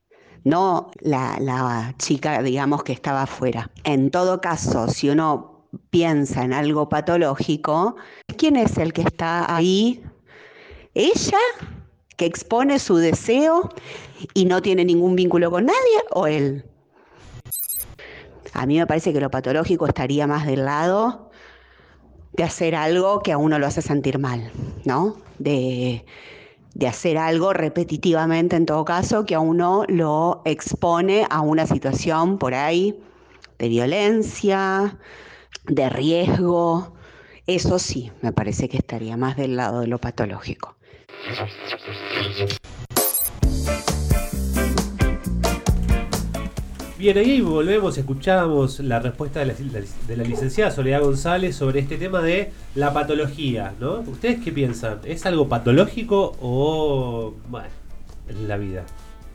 No la, la chica, digamos, que estaba afuera. En todo caso, si uno piensa en algo patológico, ¿quién es el que está ahí? ¿Ella, que expone su deseo y no tiene ningún vínculo con nadie, o él? A mí me parece que lo patológico estaría más del lado de hacer algo que a uno lo hace sentir mal, ¿no? De, de hacer algo repetitivamente, en todo caso, que a uno lo expone a una situación por ahí de violencia, de riesgo. Eso sí, me parece que estaría más del lado de lo patológico. Bien, ahí volvemos, escuchamos la respuesta de la, de la licenciada Soledad González sobre este tema de la patología, ¿no? ¿Ustedes qué piensan? ¿Es algo patológico o, bueno, es la vida?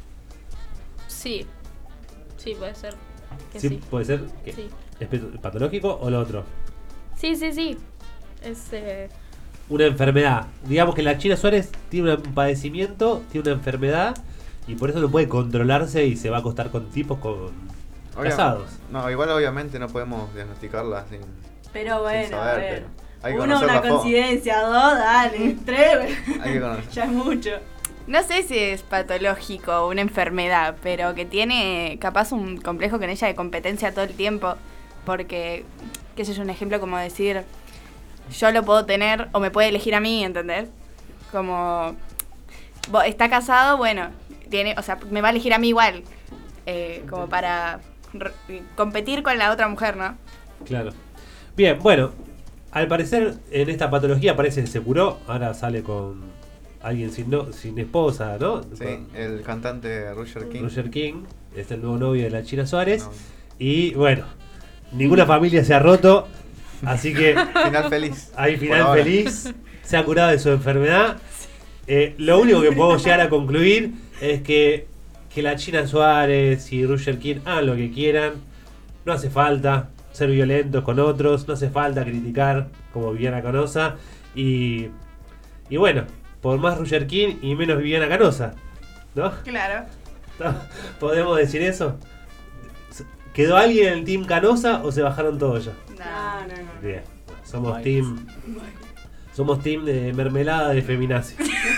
Sí, sí, puede ser que Sí, sí. puede ser que Sí. ¿Es patológico o lo otro? Sí, sí, sí. Es, eh, Una enfermedad. Digamos que la China Suárez tiene un padecimiento, tiene una enfermedad y por eso no puede controlarse y se va a acostar con tipos con Obvia- casados. No, igual obviamente no podemos diagnosticarla sin, Pero bueno, sin saber, a ver. pero hay que Uno, conocerla una a fondo. coincidencia, dos, dale, tres. Hay que conocer. Ya es mucho. No sé si es patológico o una enfermedad, pero que tiene capaz un complejo con ella de competencia todo el tiempo. Porque, qué sé yo, un ejemplo como decir, yo lo puedo tener o me puede elegir a mí, ¿entendés? Como, bo- está casado, bueno, tiene, o sea, me va a elegir a mí igual. eh, como para r- competir con la otra mujer, ¿no? Claro. Bien, bueno, al parecer en esta patología parece que se curó, ahora sale con alguien sin no, sin esposa, ¿no? Sí, Con el cantante Roger King. Roger King, es el nuevo novio de la China Suárez. No. Y bueno, ninguna familia se ha roto, así que... Final feliz. Hay final feliz, se ha curado de su enfermedad. Eh, lo único que podemos llegar a concluir es que, que la China Suárez y Roger King hagan lo que quieran. No hace falta ser violentos con otros, no hace falta criticar como Viviana Canosa. Y, y bueno, por más Roger King y menos Viviana Canosa, ¿no? Claro. ¿No? ¿Podemos decir eso? ¿Quedó alguien en el team Canosa o se bajaron todos ya? No, no, no. Bien, bueno, somos team... Somos team de mermelada de feminazi.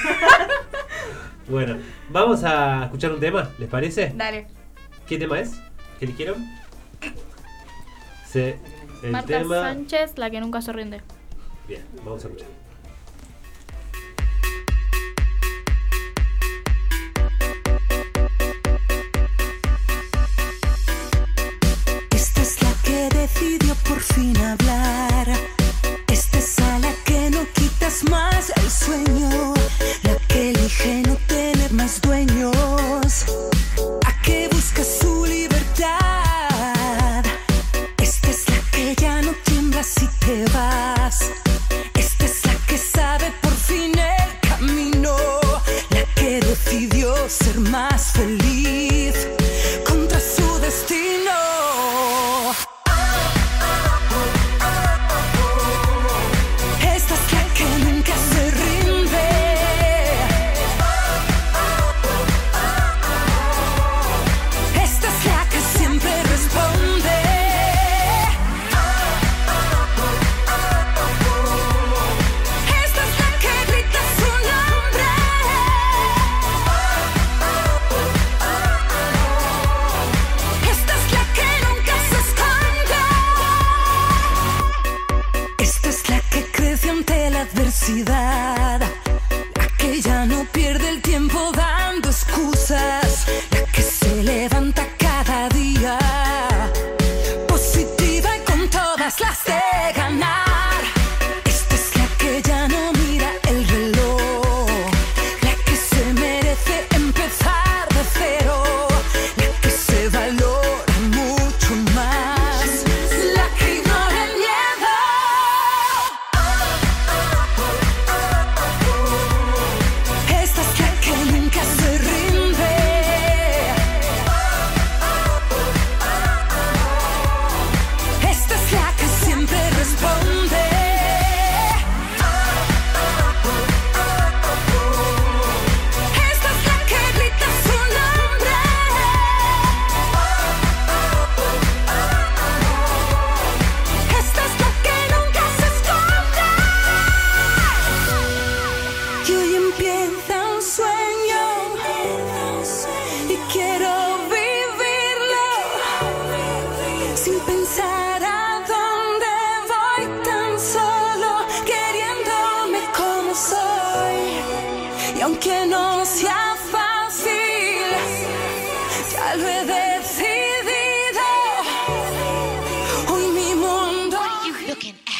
Bueno, vamos a escuchar un tema, ¿les parece? Dale. ¿Qué tema es? ¿Qué eligieron? Se, el Marta tema... Sánchez, la que nunca se rinde. Bien, vamos a escuchar. Esta es la que decidió por fin hablar. Esta es a la que no quitas más el sueño. La que elige no tener más dueños. A que busca su libertad. Esta es la que ya no tiembla si te vas. Esta es la que sabe por fin el camino. La que decidió ser más feliz contra su destino. Esta es la que nunca se rinde. Esta es la que siempre responde. Esta es la que grita su nombre. Esta es la que nunca se esconde. Esta es la que crece ante la adversidad. La que ya no pierde el tiempo dando excusas. La que se levanta cada día positiva y con todas las de ganar. Esta es la que ya no mira el reloj. La que se merece empezar de cero. La que se valora mucho más. La que ignora el miedo. Y aunque no sea fácil, ya lo he decidido. Hoy mi mundo. What are you looking at?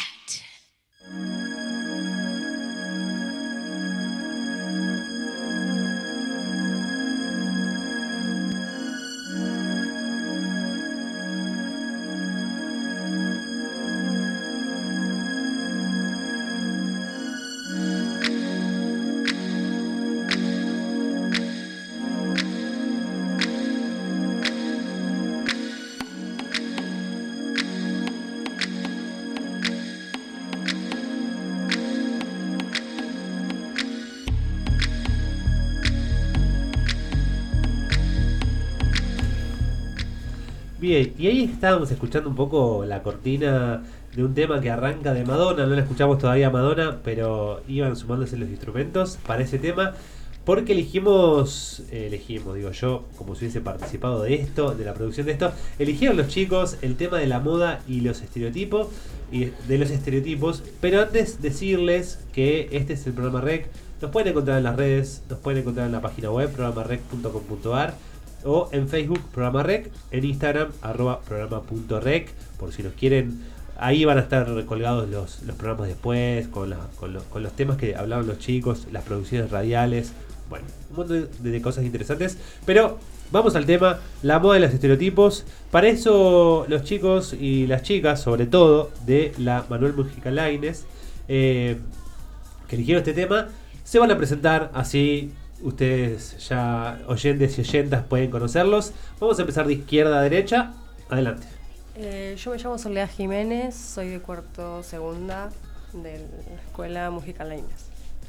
Bien, y ahí estábamos escuchando un poco la cortina de un tema que arranca de Madonna. No la escuchamos todavía a Madonna, pero iban sumándose los instrumentos para ese tema. Porque elegimos, eh, elegimos, digo yo, como si hubiese participado de esto, de la producción de esto, eligieron los chicos el tema de la moda y los estereotipos, y de los estereotipos. Pero antes decirles que este es el programa Rec. Nos pueden encontrar en las redes, nos pueden encontrar en la página web programa rec punto com punto a r o en Facebook Programa Rec, en Instagram arroba programa punto rec, por si nos quieren. Ahí van a estar colgados los, los programas después, con, la, con, los, con los temas que hablaron los chicos, las producciones radiales, bueno, un montón de, de cosas interesantes. Pero vamos al tema, la moda y los estereotipos. Para eso los chicos y las chicas, sobre todo de la Manuel Mujica Lainez, eh, que eligieron este tema, se van a presentar así. Ustedes ya, oyentes y oyentas, pueden conocerlos. Vamos a empezar de izquierda a derecha. Adelante. Eh, yo me llamo Soledad Jiménez, soy de cuarto segunda de la Escuela Mujica Lainez.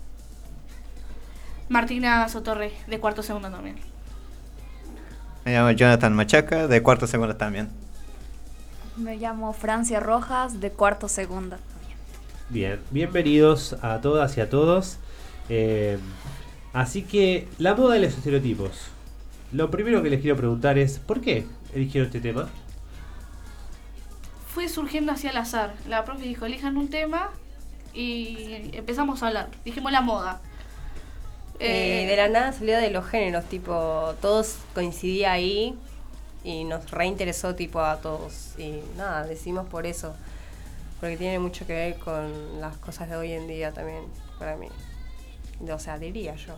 Martina Sotorre, de cuarto segunda también. Me llamo Jonathan Machaca, de cuarto segunda también. Me llamo Francia Rojas, de cuarto segunda también. Bien, bienvenidos a todas y a todos. Eh, así que, la moda y los estereotipos. Lo primero que les quiero preguntar es, ¿por qué eligieron este tema? Fue surgiendo hacia el azar. La profe dijo, elijan un tema y empezamos a hablar. Dijimos la moda. Eh, de la nada salió de los géneros, tipo, todos coincidía ahí y nos reinteresó tipo a todos. Y nada, decimos por eso, porque tiene mucho que ver con las cosas de hoy en día también, para mí. O sea, diría yo.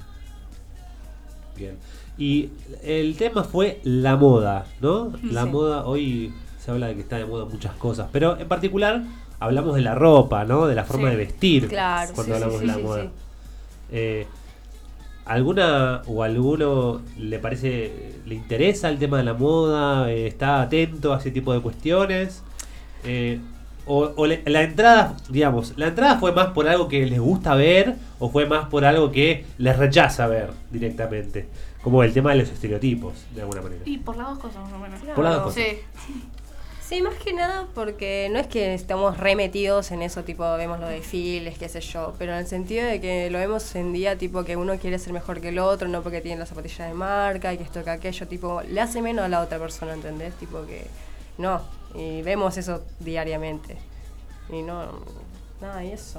Bien. Y el tema fue la moda, ¿no? La Sí. moda, hoy se habla de que está de moda muchas cosas, pero en particular hablamos de la ropa, ¿no? De la forma Sí. de vestir. Claro, cuando sí, hablamos sí, de la sí, moda. sí. Eh, ¿Alguna o alguno le parece, le interesa el tema de la moda? Eh, ¿Está atento a ese tipo de cuestiones? Eh, o o le- la entrada, digamos, ¿la entrada fue más por algo que les gusta ver o fue más por algo que les rechaza ver directamente? Como el tema de los estereotipos, de alguna manera. Y por las dos cosas, más o menos. Por las dos cosas. Sí. Sí, más que nada porque no es que estamos remetidos en eso, tipo, vemos los desfiles, qué sé yo, pero en el sentido de que lo vemos en día, tipo, que uno quiere ser mejor que el otro, no porque tiene las zapatillas de marca y que esto que aquello, tipo, le hace menos a la otra persona, ¿entendés? Tipo que, no, y vemos eso diariamente. Y no, nada, y eso.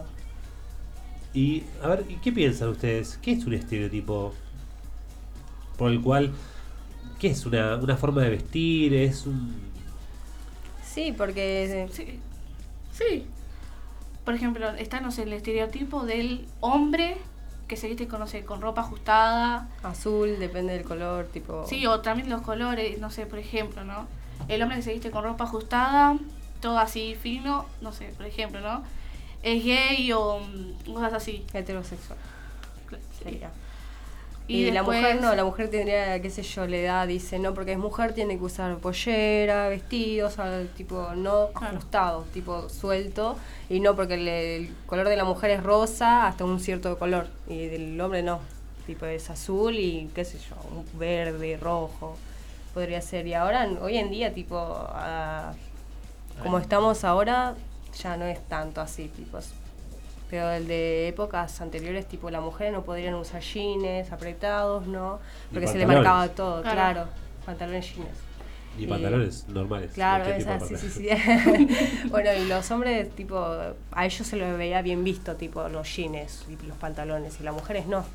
Y, a ver, ¿qué piensan ustedes? ¿Qué es un estereotipo por el cual, qué es una, una forma de vestir? ¿Es un...? Sí, porque... Sí. Sí. Por ejemplo, está, no sé, el estereotipo del hombre que se viste con, no sé, con ropa ajustada. Azul, depende del color, tipo... Sí, o también los colores, no sé, por ejemplo, ¿no? El hombre que se viste con ropa ajustada, todo así fino, no sé, por ejemplo, ¿no? Es gay o mm, cosas así. Heterosexual. Sí. Y, Y la después- mujer no, la mujer tendría, qué sé yo, la edad, dice, no, porque es mujer, tiene que usar pollera, vestidos, al- tipo, no ajustados, tipo suelto, y no porque el, el color de la mujer es rosa hasta un cierto color, y del hombre no, tipo es azul y qué sé yo, un verde, rojo, podría ser. Y ahora, hoy en día, tipo, ah, como estamos ahora, ya no es tanto así, tipo, pero el de épocas anteriores, tipo, las mujeres no podrían usar jeans apretados, ¿no? Porque se le pantalones. marcaba todo, Claro. claro, pantalones jeans. Y pantalones normales. Claro, cualquier tipo esa, de sí, sí, pantalón. sí. Bueno, y los hombres, tipo, a ellos se los veía bien visto, tipo, los jeans y los pantalones, y las mujeres no.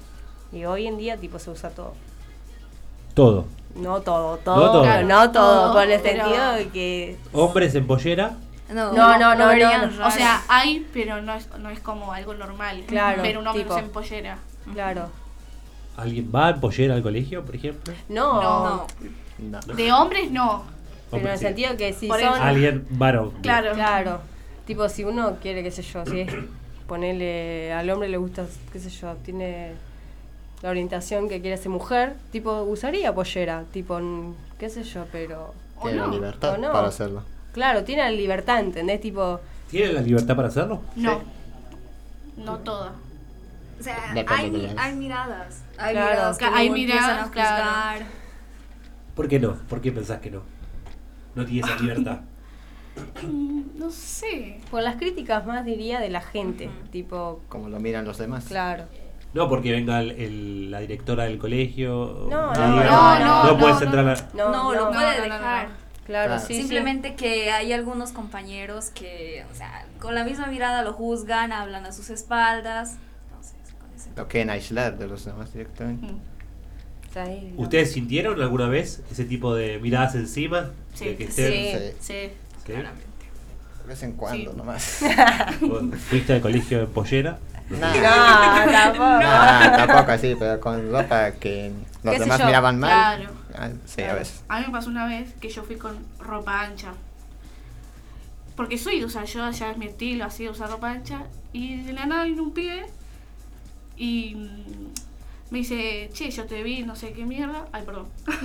Y hoy en día tipo se usa todo. Todo. No todo, todo, No todo. claro, no todo, Todo, con el pero- sentido de que... Hombres en pollera. No, No, no, no, verían no, raro. O sea, hay, pero no es, no es como algo normal. Claro, Ver un hombre tipo. en pollera. Claro. ¿Alguien va en pollera al colegio, por ejemplo? No, No. No. De hombres no. pero en el sí. sentido que si Por son... eso. Alguien varón. Claro. Claro. Tipo, si uno quiere, qué sé yo, si es ponerle al hombre le gusta, qué sé yo, tiene la orientación que quiere ser mujer, tipo, usaría pollera, tipo, n- qué sé yo, pero... O Tiene la no. libertad O no. para hacerlo. Claro, tiene la libertad, ¿entendés? Tipo, ¿Tiene la libertad para hacerlo? No. No toda. O sea, Depende hay, de mi- las- hay miradas. Hay Claro. miradas que Hay luego empiezan miradas, a claro. juzgar. ¿Por qué no? ¿Por qué pensás que no? No tiene esa libertad. Mm, No sé. por las críticas más diría de la gente, tipo, Como lo miran los demás. claro. No porque venga el, el- la directora del colegio. No, y no, diga, no, no, no no, puedes no. entrar a... No, No, no, lo no, puede no, no, dejar. no. Claro, Claro. sí, sí. Simplemente que hay algunos compañeros que, o sea, con la misma mirada lo juzgan, hablan a sus espaldas. Entonces, con ese... Lo quieren aislar de los demás directamente. Mm. O sea, ahí, no. ¿Ustedes sintieron alguna vez ese tipo de miradas encima? Sí. De que estén- Sí. Sí. ¿Sí? De vez en cuando Sí. nomás. ¿Vos ¿Fuiste al colegio en pollera? No, No, tampoco. no, tampoco así, pero con ropa que los ¿Qué sé demás yo? miraban mal. Claro. Ah, sí, a veces. A mí me pasó una vez que yo fui con ropa ancha. Porque soy, o sea, yo ya es mi estilo, así, usar ropa ancha. Y de la nada vino un pibe y mm, me dice, che, yo te vi, no sé qué mierda. Ay, perdón.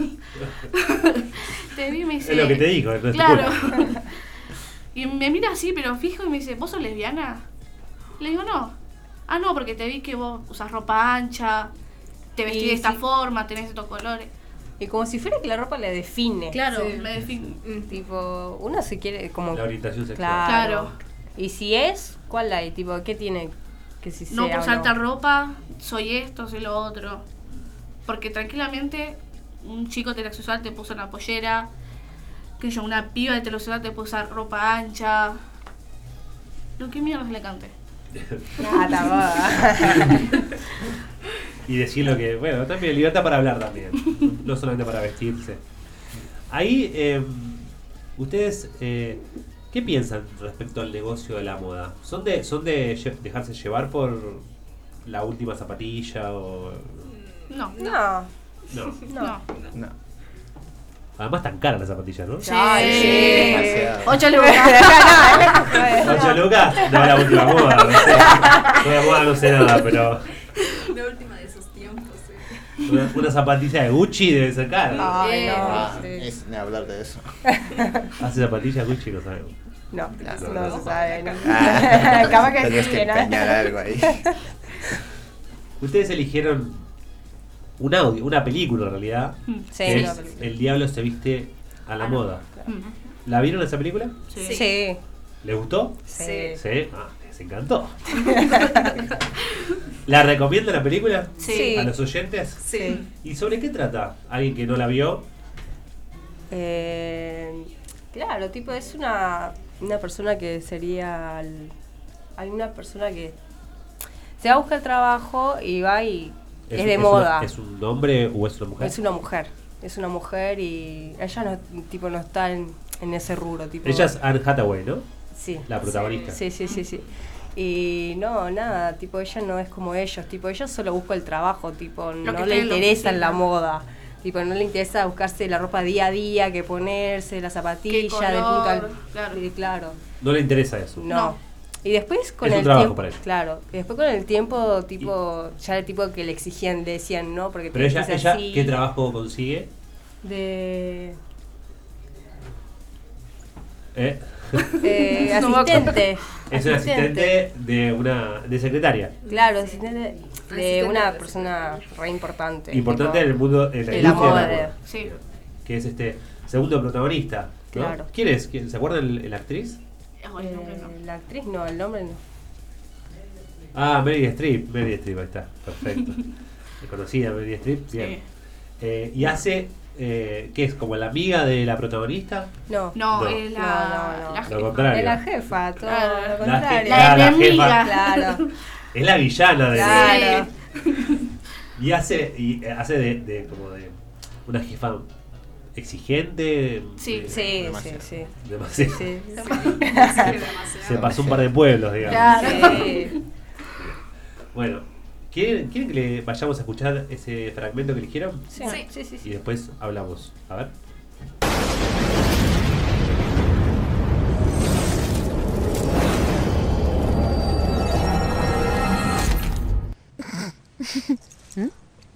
Te vi y me dice... Es lo que te digo, no es tu Claro. culpa. Y me mira así, pero fijo, y me dice, ¿vos sos lesbiana? Le digo, no. Ah, no, porque te vi que vos usas ropa ancha, te vestís Y de esta sí. forma, tenés estos colores. Y como si fuera que la ropa le define. Claro, Sí. me define. Tipo, uno se quiere como... La orientación sexual. Claro. Claro. Y si es, ¿cuál hay? Tipo, ¿qué tiene? Que si No sea por o usar tal ropa, soy esto, soy lo otro. Porque tranquilamente un chico heterosexual te puso una pollera, que yo, una piba heterosexual te puso usar ropa ancha. Lo que mierda se le cante. Ah, la boda. Y decir lo que, bueno, también libertad para hablar también, no solamente para vestirse. Ahí, eh, ustedes, eh, ¿qué piensan respecto al negocio de la moda? ¿Son de, son de lle- dejarse llevar por la última zapatilla o...? No. No. No. No. No. Además tan caras las zapatillas, ¿no? Sí. Demasiado. Ocho lucas. ¿Ocho lucas? No, la última moda, no sé. Yo de moda no sé nada, pero... La última de esos tiempos, sí. Una, una zapatilla de Gucci debe ser cara. Ay, no. Ah, sí. es ni hablar de eso. Hace zapatillas Gucci, no sabemos. No, No, no, no. se sabe. No. Ah, Capaz que tenías sí, que ¿no? empeñar algo ahí. Ustedes eligieron un audio, una película en realidad. Sí, que una es película. El diablo se viste a la Ah, moda. Mm. ¿La vieron esa película? Sí. Sí. ¿Les gustó? Sí. Sí. Ah, les encantó. ¿La recomiendan la película? Sí. ¿A los oyentes? Sí. ¿Y sobre qué trata? ¿Alguien que no la vio? Eh, claro, tipo, es una, una persona que sería... el- alguna persona que se va a buscar trabajo y va y es, un- de una- moda. ¿Es un hombre o es una mujer? Es una mujer. Es una mujer y ella no, tipo, no está en, en ese rubro. Tipo, Ella es Anne Hathaway, ¿no? Sí. La protagonista. Sí, sí, sí, sí. Y no, nada, tipo, ella no es como ellos, tipo, ella solo busca el trabajo, tipo, no que le esté en la interesa oficina. la moda, tipo, no le interesa buscarse la ropa día a día, que ponerse, la zapatilla, del punto al... color, claro. Sí, claro, No le interesa eso. no. No. Y después con Es un el trabajo tiempo, para ella. claro, y después con el tiempo, tipo, ya el tipo que le exigían, le decían, no, porque Pero tenés ella, que ser ella así, ¿qué trabajo consigue? de... ¿Eh? eh, No me acuerdo. asistente. Es un asistente de una de secretaria. Claro, asistente de Asistente una de persona re importante. Importante tipo, en el mundo de la de la industria de la moda. moda. Sí. Que es este segundo protagonista. ¿no? Claro. ¿Quién es? ¿Quién- ¿Se acuerdan el- la actriz? Oh, el nombre no. Eh, la actriz no, el nombre no. Ah, Meryl Streep. Meryl Streep, ahí está. Perfecto. Conocida Meryl Streep. Bien. Sí. Eh, y hace, eh, ¿qué es? ¿Como la amiga de la protagonista? No. No, No. es la, No, no, no. la Lo jefa. contrario. Es la jefa, todo Claro. lo La contrario. je- La la enemiga. jefa. Claro. Es la villana de Claro. Y hace, y hace de, de como de una jefa exigente. Sí, de, sí, demasiado. sí, sí. Demasiado. Sí, sí. Se pasó un par de pueblos, digamos. Claro. Sí. Bueno, ¿quieren, ¿quieren que le vayamos a escuchar ese fragmento que eligieron? Sí, sí, sí, sí. Y después hablamos. A ver. ¿Mm?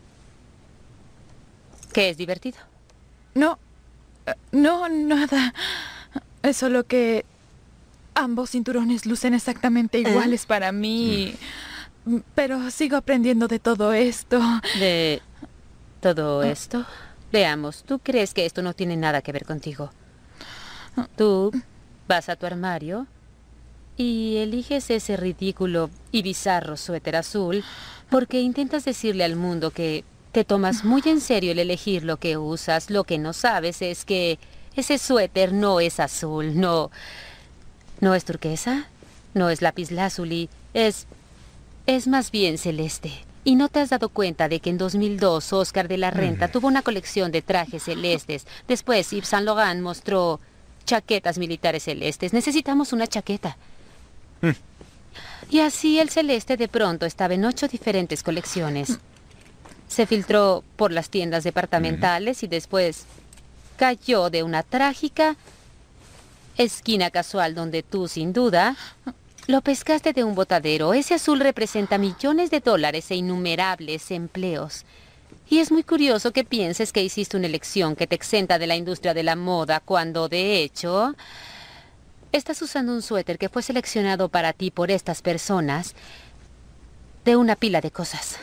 ¿Qué es divertido? No, eh, no, nada. Es solo que ambos cinturones lucen exactamente iguales para mí. Mm. Pero sigo aprendiendo de todo esto. ¿De todo esto? Veamos, ¿tú crees que esto no tiene nada que ver contigo? Tú vas a tu armario y eliges ese ridículo y bizarro suéter azul porque intentas decirle al mundo que te tomas muy en serio el elegir lo que usas. Lo que no sabes es que ese suéter no es azul, no. No es turquesa, no es lapislázuli, es... es más bien celeste. ¿Y no te has dado cuenta de que en dos mil dos Oscar de la Renta tuvo una colección de trajes celestes? Después Yves Saint Laurent mostró chaquetas militares celestes. Necesitamos una chaqueta. Mm. Y así el celeste de pronto estaba en ocho diferentes colecciones. Se filtró por las tiendas departamentales y después cayó de una trágica esquina casual donde tú, sin duda, lo pescaste de un botadero. Ese azul representa millones de dólares e innumerables empleos. Y es muy curioso que pienses que hiciste una elección que te exenta de la industria de la moda cuando, de hecho, estás usando un suéter que fue seleccionado para ti por estas personas de una pila de cosas.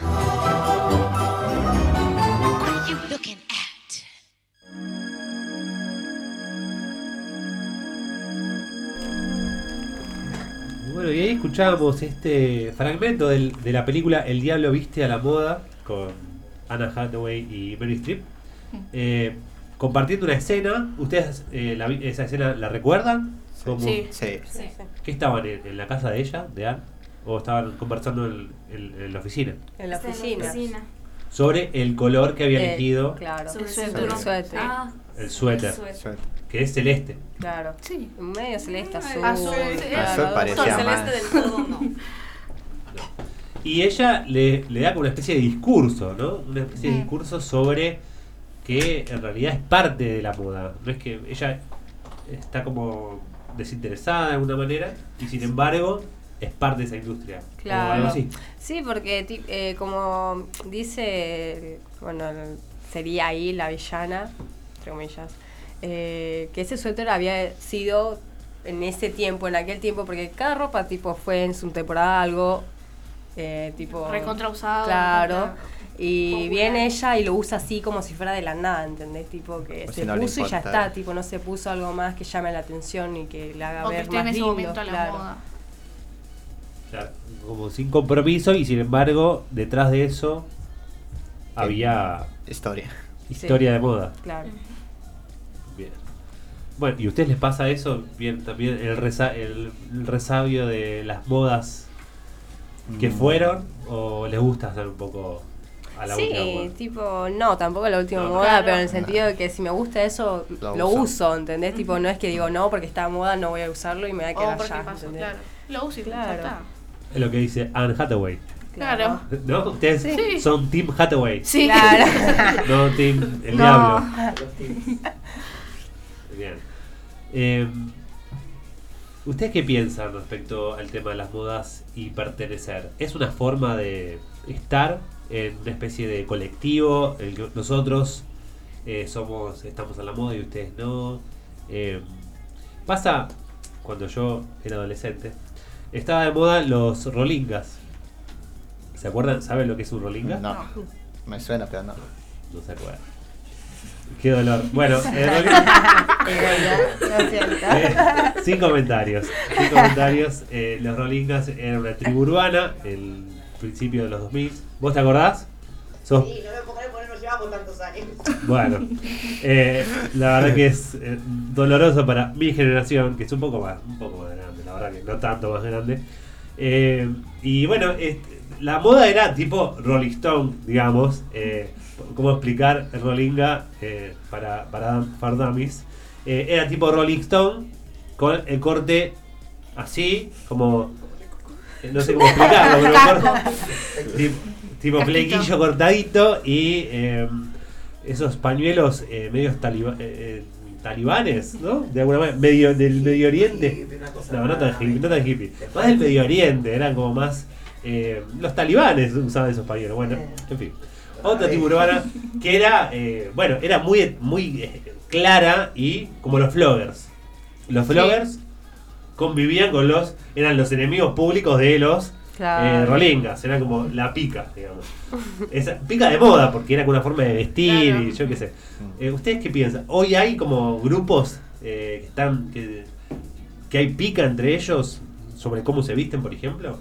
Bueno, y ahí escuchábamos este fragmento del, de la película El Diablo Viste a la Moda con Anna Hathaway y Meryl Streep, eh, compartiendo una escena. ¿Ustedes eh, la, esa escena la recuerdan? ¿Cómo? Sí. Sí. Sí. ¿Qué estaban en, en la casa de ella, de Anne? ¿O estaban conversando en, en, en la oficina? En la oficina. Sobre el color que había Eh, elegido claro. Sobre el el suéter. suéter. Ah. el suéter, El suéter. que es celeste. Claro. Sí. Medio celeste, azul. Azul, sí. Azul parecía Todo más. celeste del todo, no. Y ella le, le da como una especie de discurso, ¿no? Una especie de discurso sobre que en realidad es parte de la moda. No es que ella está como desinteresada de alguna manera y sin embargo es parte de esa industria. Claro. O algo así. Sí, porque ti- eh, como dice, bueno, el- sería ahí la villana, entre comillas, eh, que ese suéter había sido en ese tiempo, en aquel tiempo, porque cada ropa tipo fue en su temporada algo eh, tipo Recontra usado. claro, recontra y popular. viene ella y lo usa así como si fuera de la nada, ¿entendés? Tipo que O se si no le puso y ya importa. está, tipo no se puso algo más que llame la atención y que le haga O que ver esté más en ese lindo, momento a la claro. moda. Claro, como sin compromiso y sin embargo detrás de eso había historia. Historia Sí. de moda. Claro. Bien. Bueno, ¿y a ustedes les pasa eso? Bien, también el, resa el, el resabio de las modas que Mm. fueron, o les gusta hacer un poco a la última Sí, moda? tipo, no, tampoco la última No. moda, Claro. pero en el sentido de que si me gusta eso, Lo lo, uso. uso, ¿entendés? Tipo, no es que digo, no, porque está de moda, no voy a usarlo y me va a O quedar porque allá, pasó, ¿entendés? claro. Lo uso y Claro. ya está. Es lo que dice Anne Hathaway. Claro. ¿No? Ustedes Sí. son Team Hathaway. Sí. Claro. No Team El No. Diablo. Bien. Eh, ¿Ustedes qué piensan respecto al tema de las modas y pertenecer? ¿Es una forma de estar en una especie de colectivo? El que nosotros eh, somos, estamos a la moda y ustedes no. Eh, pasa cuando yo era adolescente. Estaba de moda los rolingas. ¿Se acuerdan? ¿Saben lo que es un rolinga? No. Me suena, pero no. No se acuerdan. Qué dolor. Bueno, el rolinga. Lo siento. Eh, sin comentarios. Sin comentarios. Eh, los rolingas eran una tribu urbana, el principio de los dos mil. ¿Vos te acordás? Sos- Sí, no me puedo creer porque no llevamos tantos años. Bueno, eh, la verdad que es eh, doloroso para mi generación, que es un poco más, un poco más grande, la verdad que no tanto más grande. Eh, y bueno, eh, la moda era tipo Rolling Stone, digamos. Eh, ¿Cómo explicar Rolinga eh, para, para, para dummies? Eh, era tipo Rolling Stone con el corte así, como... eh, no sé cómo explicarlo, pero corte, tipo, tipo flequillo cortadito y eh, esos pañuelos eh, medios taliba, eh, talibanes, ¿no? De alguna manera, medio, del Medio Oriente. No, no tan hippie, no tan hippie. Más del Medio Oriente, eran como más... Eh, los talibanes usaban esos pañuelos. Bueno, en fin. Otra tribu urbana que era, eh, bueno, era muy, muy eh, clara y como los floggers. Los floggers sí. convivían con los, eran los enemigos públicos de los claro. eh, rolingas, era como la pica, digamos. Esa, pica de moda, porque era como una forma de vestir claro. y yo qué sé. Eh, ¿Ustedes qué piensan? Hoy hay como grupos eh, que están, que, que hay pica entre ellos sobre cómo se visten, por ejemplo.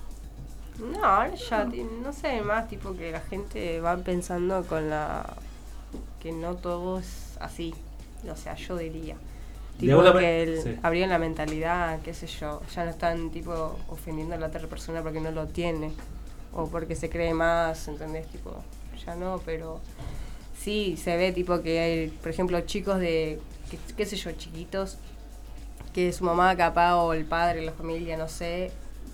No, ahora ya, no sé, más tipo que la gente va pensando con la... que no todo es así, o sea, yo diría. Tipo que el, sí. abrieron la mentalidad, qué sé yo, ya no están tipo ofendiendo a la otra persona porque no lo tiene, o porque se cree más, ¿entendés? Tipo, ya no, pero sí, se ve tipo que hay, por ejemplo, chicos de, qué, qué sé yo, chiquitos, que su mamá capaz o el padre, la familia, no sé...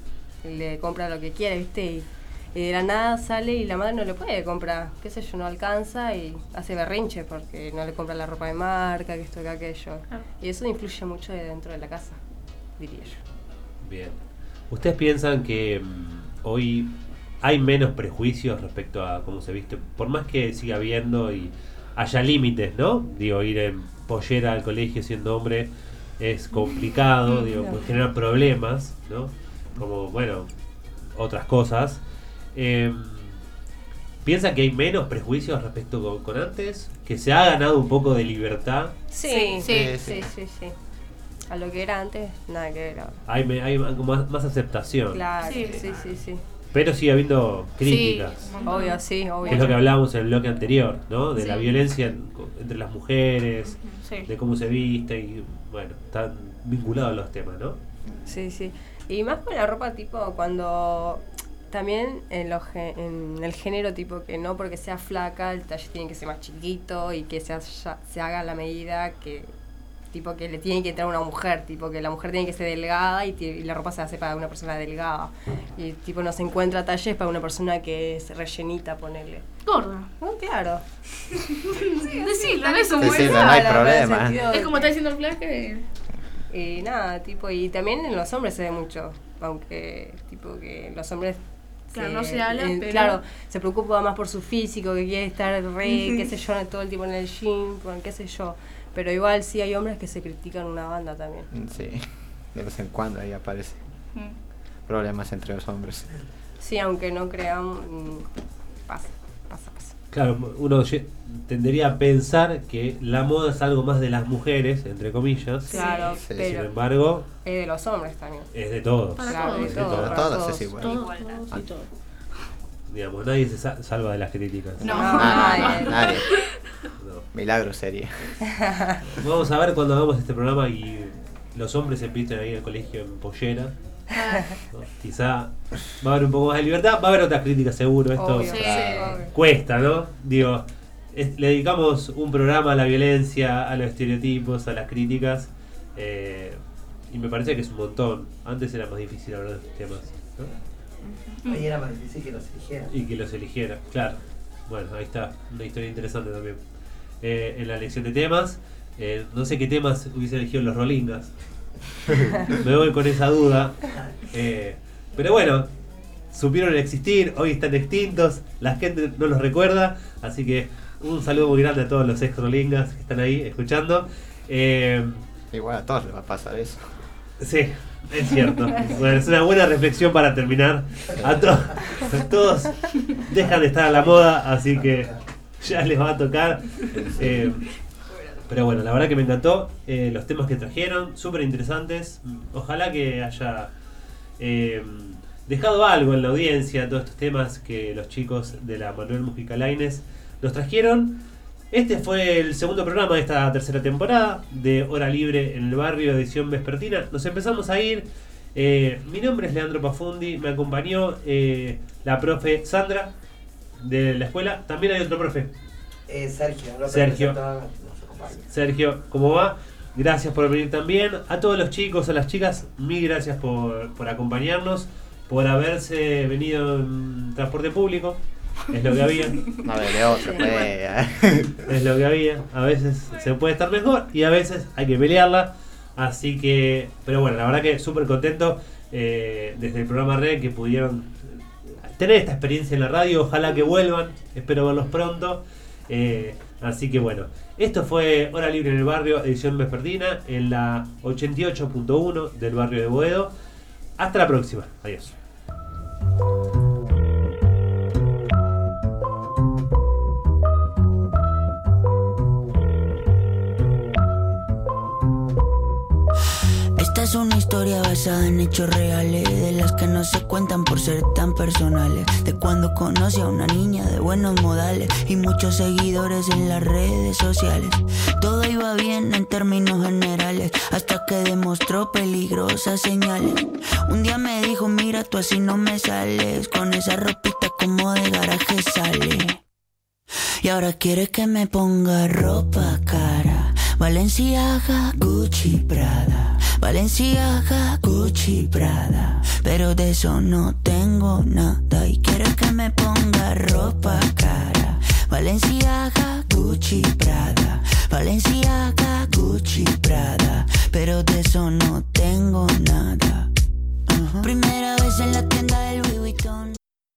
le compra lo que quiere, ¿viste? Y, y de la nada sale y la madre no le puede comprar, qué sé yo, no alcanza y hace berrinche porque no le compra la ropa de marca, que esto, que aquello. Ah. Y eso influye mucho de dentro de la casa, diría yo. Bien. ¿Ustedes piensan que um, hoy hay menos prejuicios respecto a cómo se viste? Por más que siga habiendo y haya límites, ¿no? Digo, ir en pollera al colegio siendo hombre es complicado, digo, puede generar problemas, ¿no? Como, bueno, otras cosas. Eh, ¿Piensa que hay menos prejuicios respecto con, con antes? ¿Que se ha ganado un poco de libertad? Sí, sí, sí, sí, sí, sí. A lo que era antes, nada que ver. Hay, hay más, más aceptación. Claro, sí, sí, sí, sí. Pero sigue habiendo críticas. Sí, obvio, sí, obvio. Que es lo que hablábamos en el bloque anterior, ¿no? De sí. la violencia en, entre las mujeres, sí. de cómo se viste y, bueno, están vinculados los temas, ¿no? Sí, sí. Y más con la ropa, tipo, cuando también en, los, en el género, tipo, que no porque sea flaca, el talle tiene que ser más chiquito y que se, haya, se haga a la medida que, tipo, que le tiene que entrar una mujer, tipo, que la mujer tiene que ser delgada y, y la ropa se hace para una persona delgada. Y, tipo, no se encuentra talles para una persona que es rellenita, ponerle. Gorda. No, claro. Sí, decirlo, no es un buen no hay problema. Es como está diciendo el flaque. Y nada, tipo, y también en los hombres se ve mucho, aunque, tipo, que los hombres... Claro, se, no se habla, eh, pero... Claro, se preocupa más por su físico, que quiere estar re, uh-huh. qué sé yo, todo el tiempo en el gym, qué sé yo. Pero igual sí hay hombres que se critican una banda también. Sí, de vez en cuando ahí aparece uh-huh. problemas entre los hombres. Sí, aunque no crean, pasa, pasa, pasa. Claro, uno tendería a pensar que la moda es algo más de las mujeres, entre comillas. Claro, sí. Pero sin embargo... es de los hombres también. Es de todos. Para claro, todos. Es de todos. Para todos, todos es igual. Todos, todos y todos. Digamos, nadie se salva de las críticas. No, no nadie. nadie. No. Milagro sería. Vamos a ver cuando hagamos este programa y los hombres empiecen a ir al colegio en pollera. ¿No? Quizá va a haber un poco más de libertad, va a haber otras críticas seguro, esto obvio, sí, sí. cuesta, ¿no? Digo, es, le dedicamos un programa a la violencia, a los estereotipos, a las críticas, eh, y me parece que es un montón. Antes era más difícil hablar de estos temas, ¿no? Ahí era más difícil que los eligieran. Y que los eligieran, claro. Bueno, ahí está, una historia interesante también. Eh, en la elección de temas, eh, no sé qué temas hubiese elegido los Rolingas. Me voy con esa duda. Eh, pero bueno, supieron existir, hoy están extintos, la gente no los recuerda, así que un saludo muy grande a todos los ex Rolingas que están ahí escuchando. Eh, Igual a todos les va a pasar eso. Sí, es cierto. Bueno, es una buena reflexión para terminar. A, to- a todos dejan de estar a la moda, así que ya les va a tocar. Eh, Pero bueno, la verdad que me encantó eh, los temas que trajeron, súper interesantes. Ojalá que haya eh, dejado algo en la audiencia todos estos temas que los chicos de la Manuel Mujica Lainez nos trajeron. Este fue el segundo programa de esta tercera temporada de Hora Libre en el Barrio, edición vespertina. Nos empezamos a ir Eh, mi nombre es Leandro Pafundi, me acompañó eh, la profe Sandra de la escuela. También hay otro profe. Eh, Sergio, no Sergio. nos acompaña. Sergio, ¿cómo va? Gracias por venir también. A todos los chicos, a las chicas, mil gracias por, por acompañarnos, por haberse venido en transporte público. Es lo que había. No, de otra, pues. Es lo que había. A veces se puede estar mejor y a veces hay que pelearla. Así que, pero bueno, la verdad que súper contento eh, desde el programa Red que pudieron tener esta experiencia en la radio. Ojalá que vuelvan, espero verlos pronto. Eh, así que bueno, esto fue Hora Libre en el Barrio, edición vespertina, en la ochenta y ocho punto uno del barrio de Boedo. Hasta la próxima, adiós. Esta es una historia basada en hechos reales, de las que no se cuentan por ser tan personales. De cuando conocí a una niña de buenos modales y muchos seguidores en las redes sociales. Todo iba bien en términos generales, hasta que demostró peligrosas señales. Un día me dijo, mira, tú así no me sales, con esa ropita como de garaje sale. Y ahora quiere que me ponga ropa cara, Balenciaga, Gucci, Prada. Balenciaga, Gucci, Prada. Pero de eso no tengo nada. Y quiere que me ponga ropa cara, Balenciaga, Gucci, Prada. Balenciaga, Gucci, Prada. Pero de eso no tengo nada. uh-huh. Primera vez en la tienda del Louis Vuitton.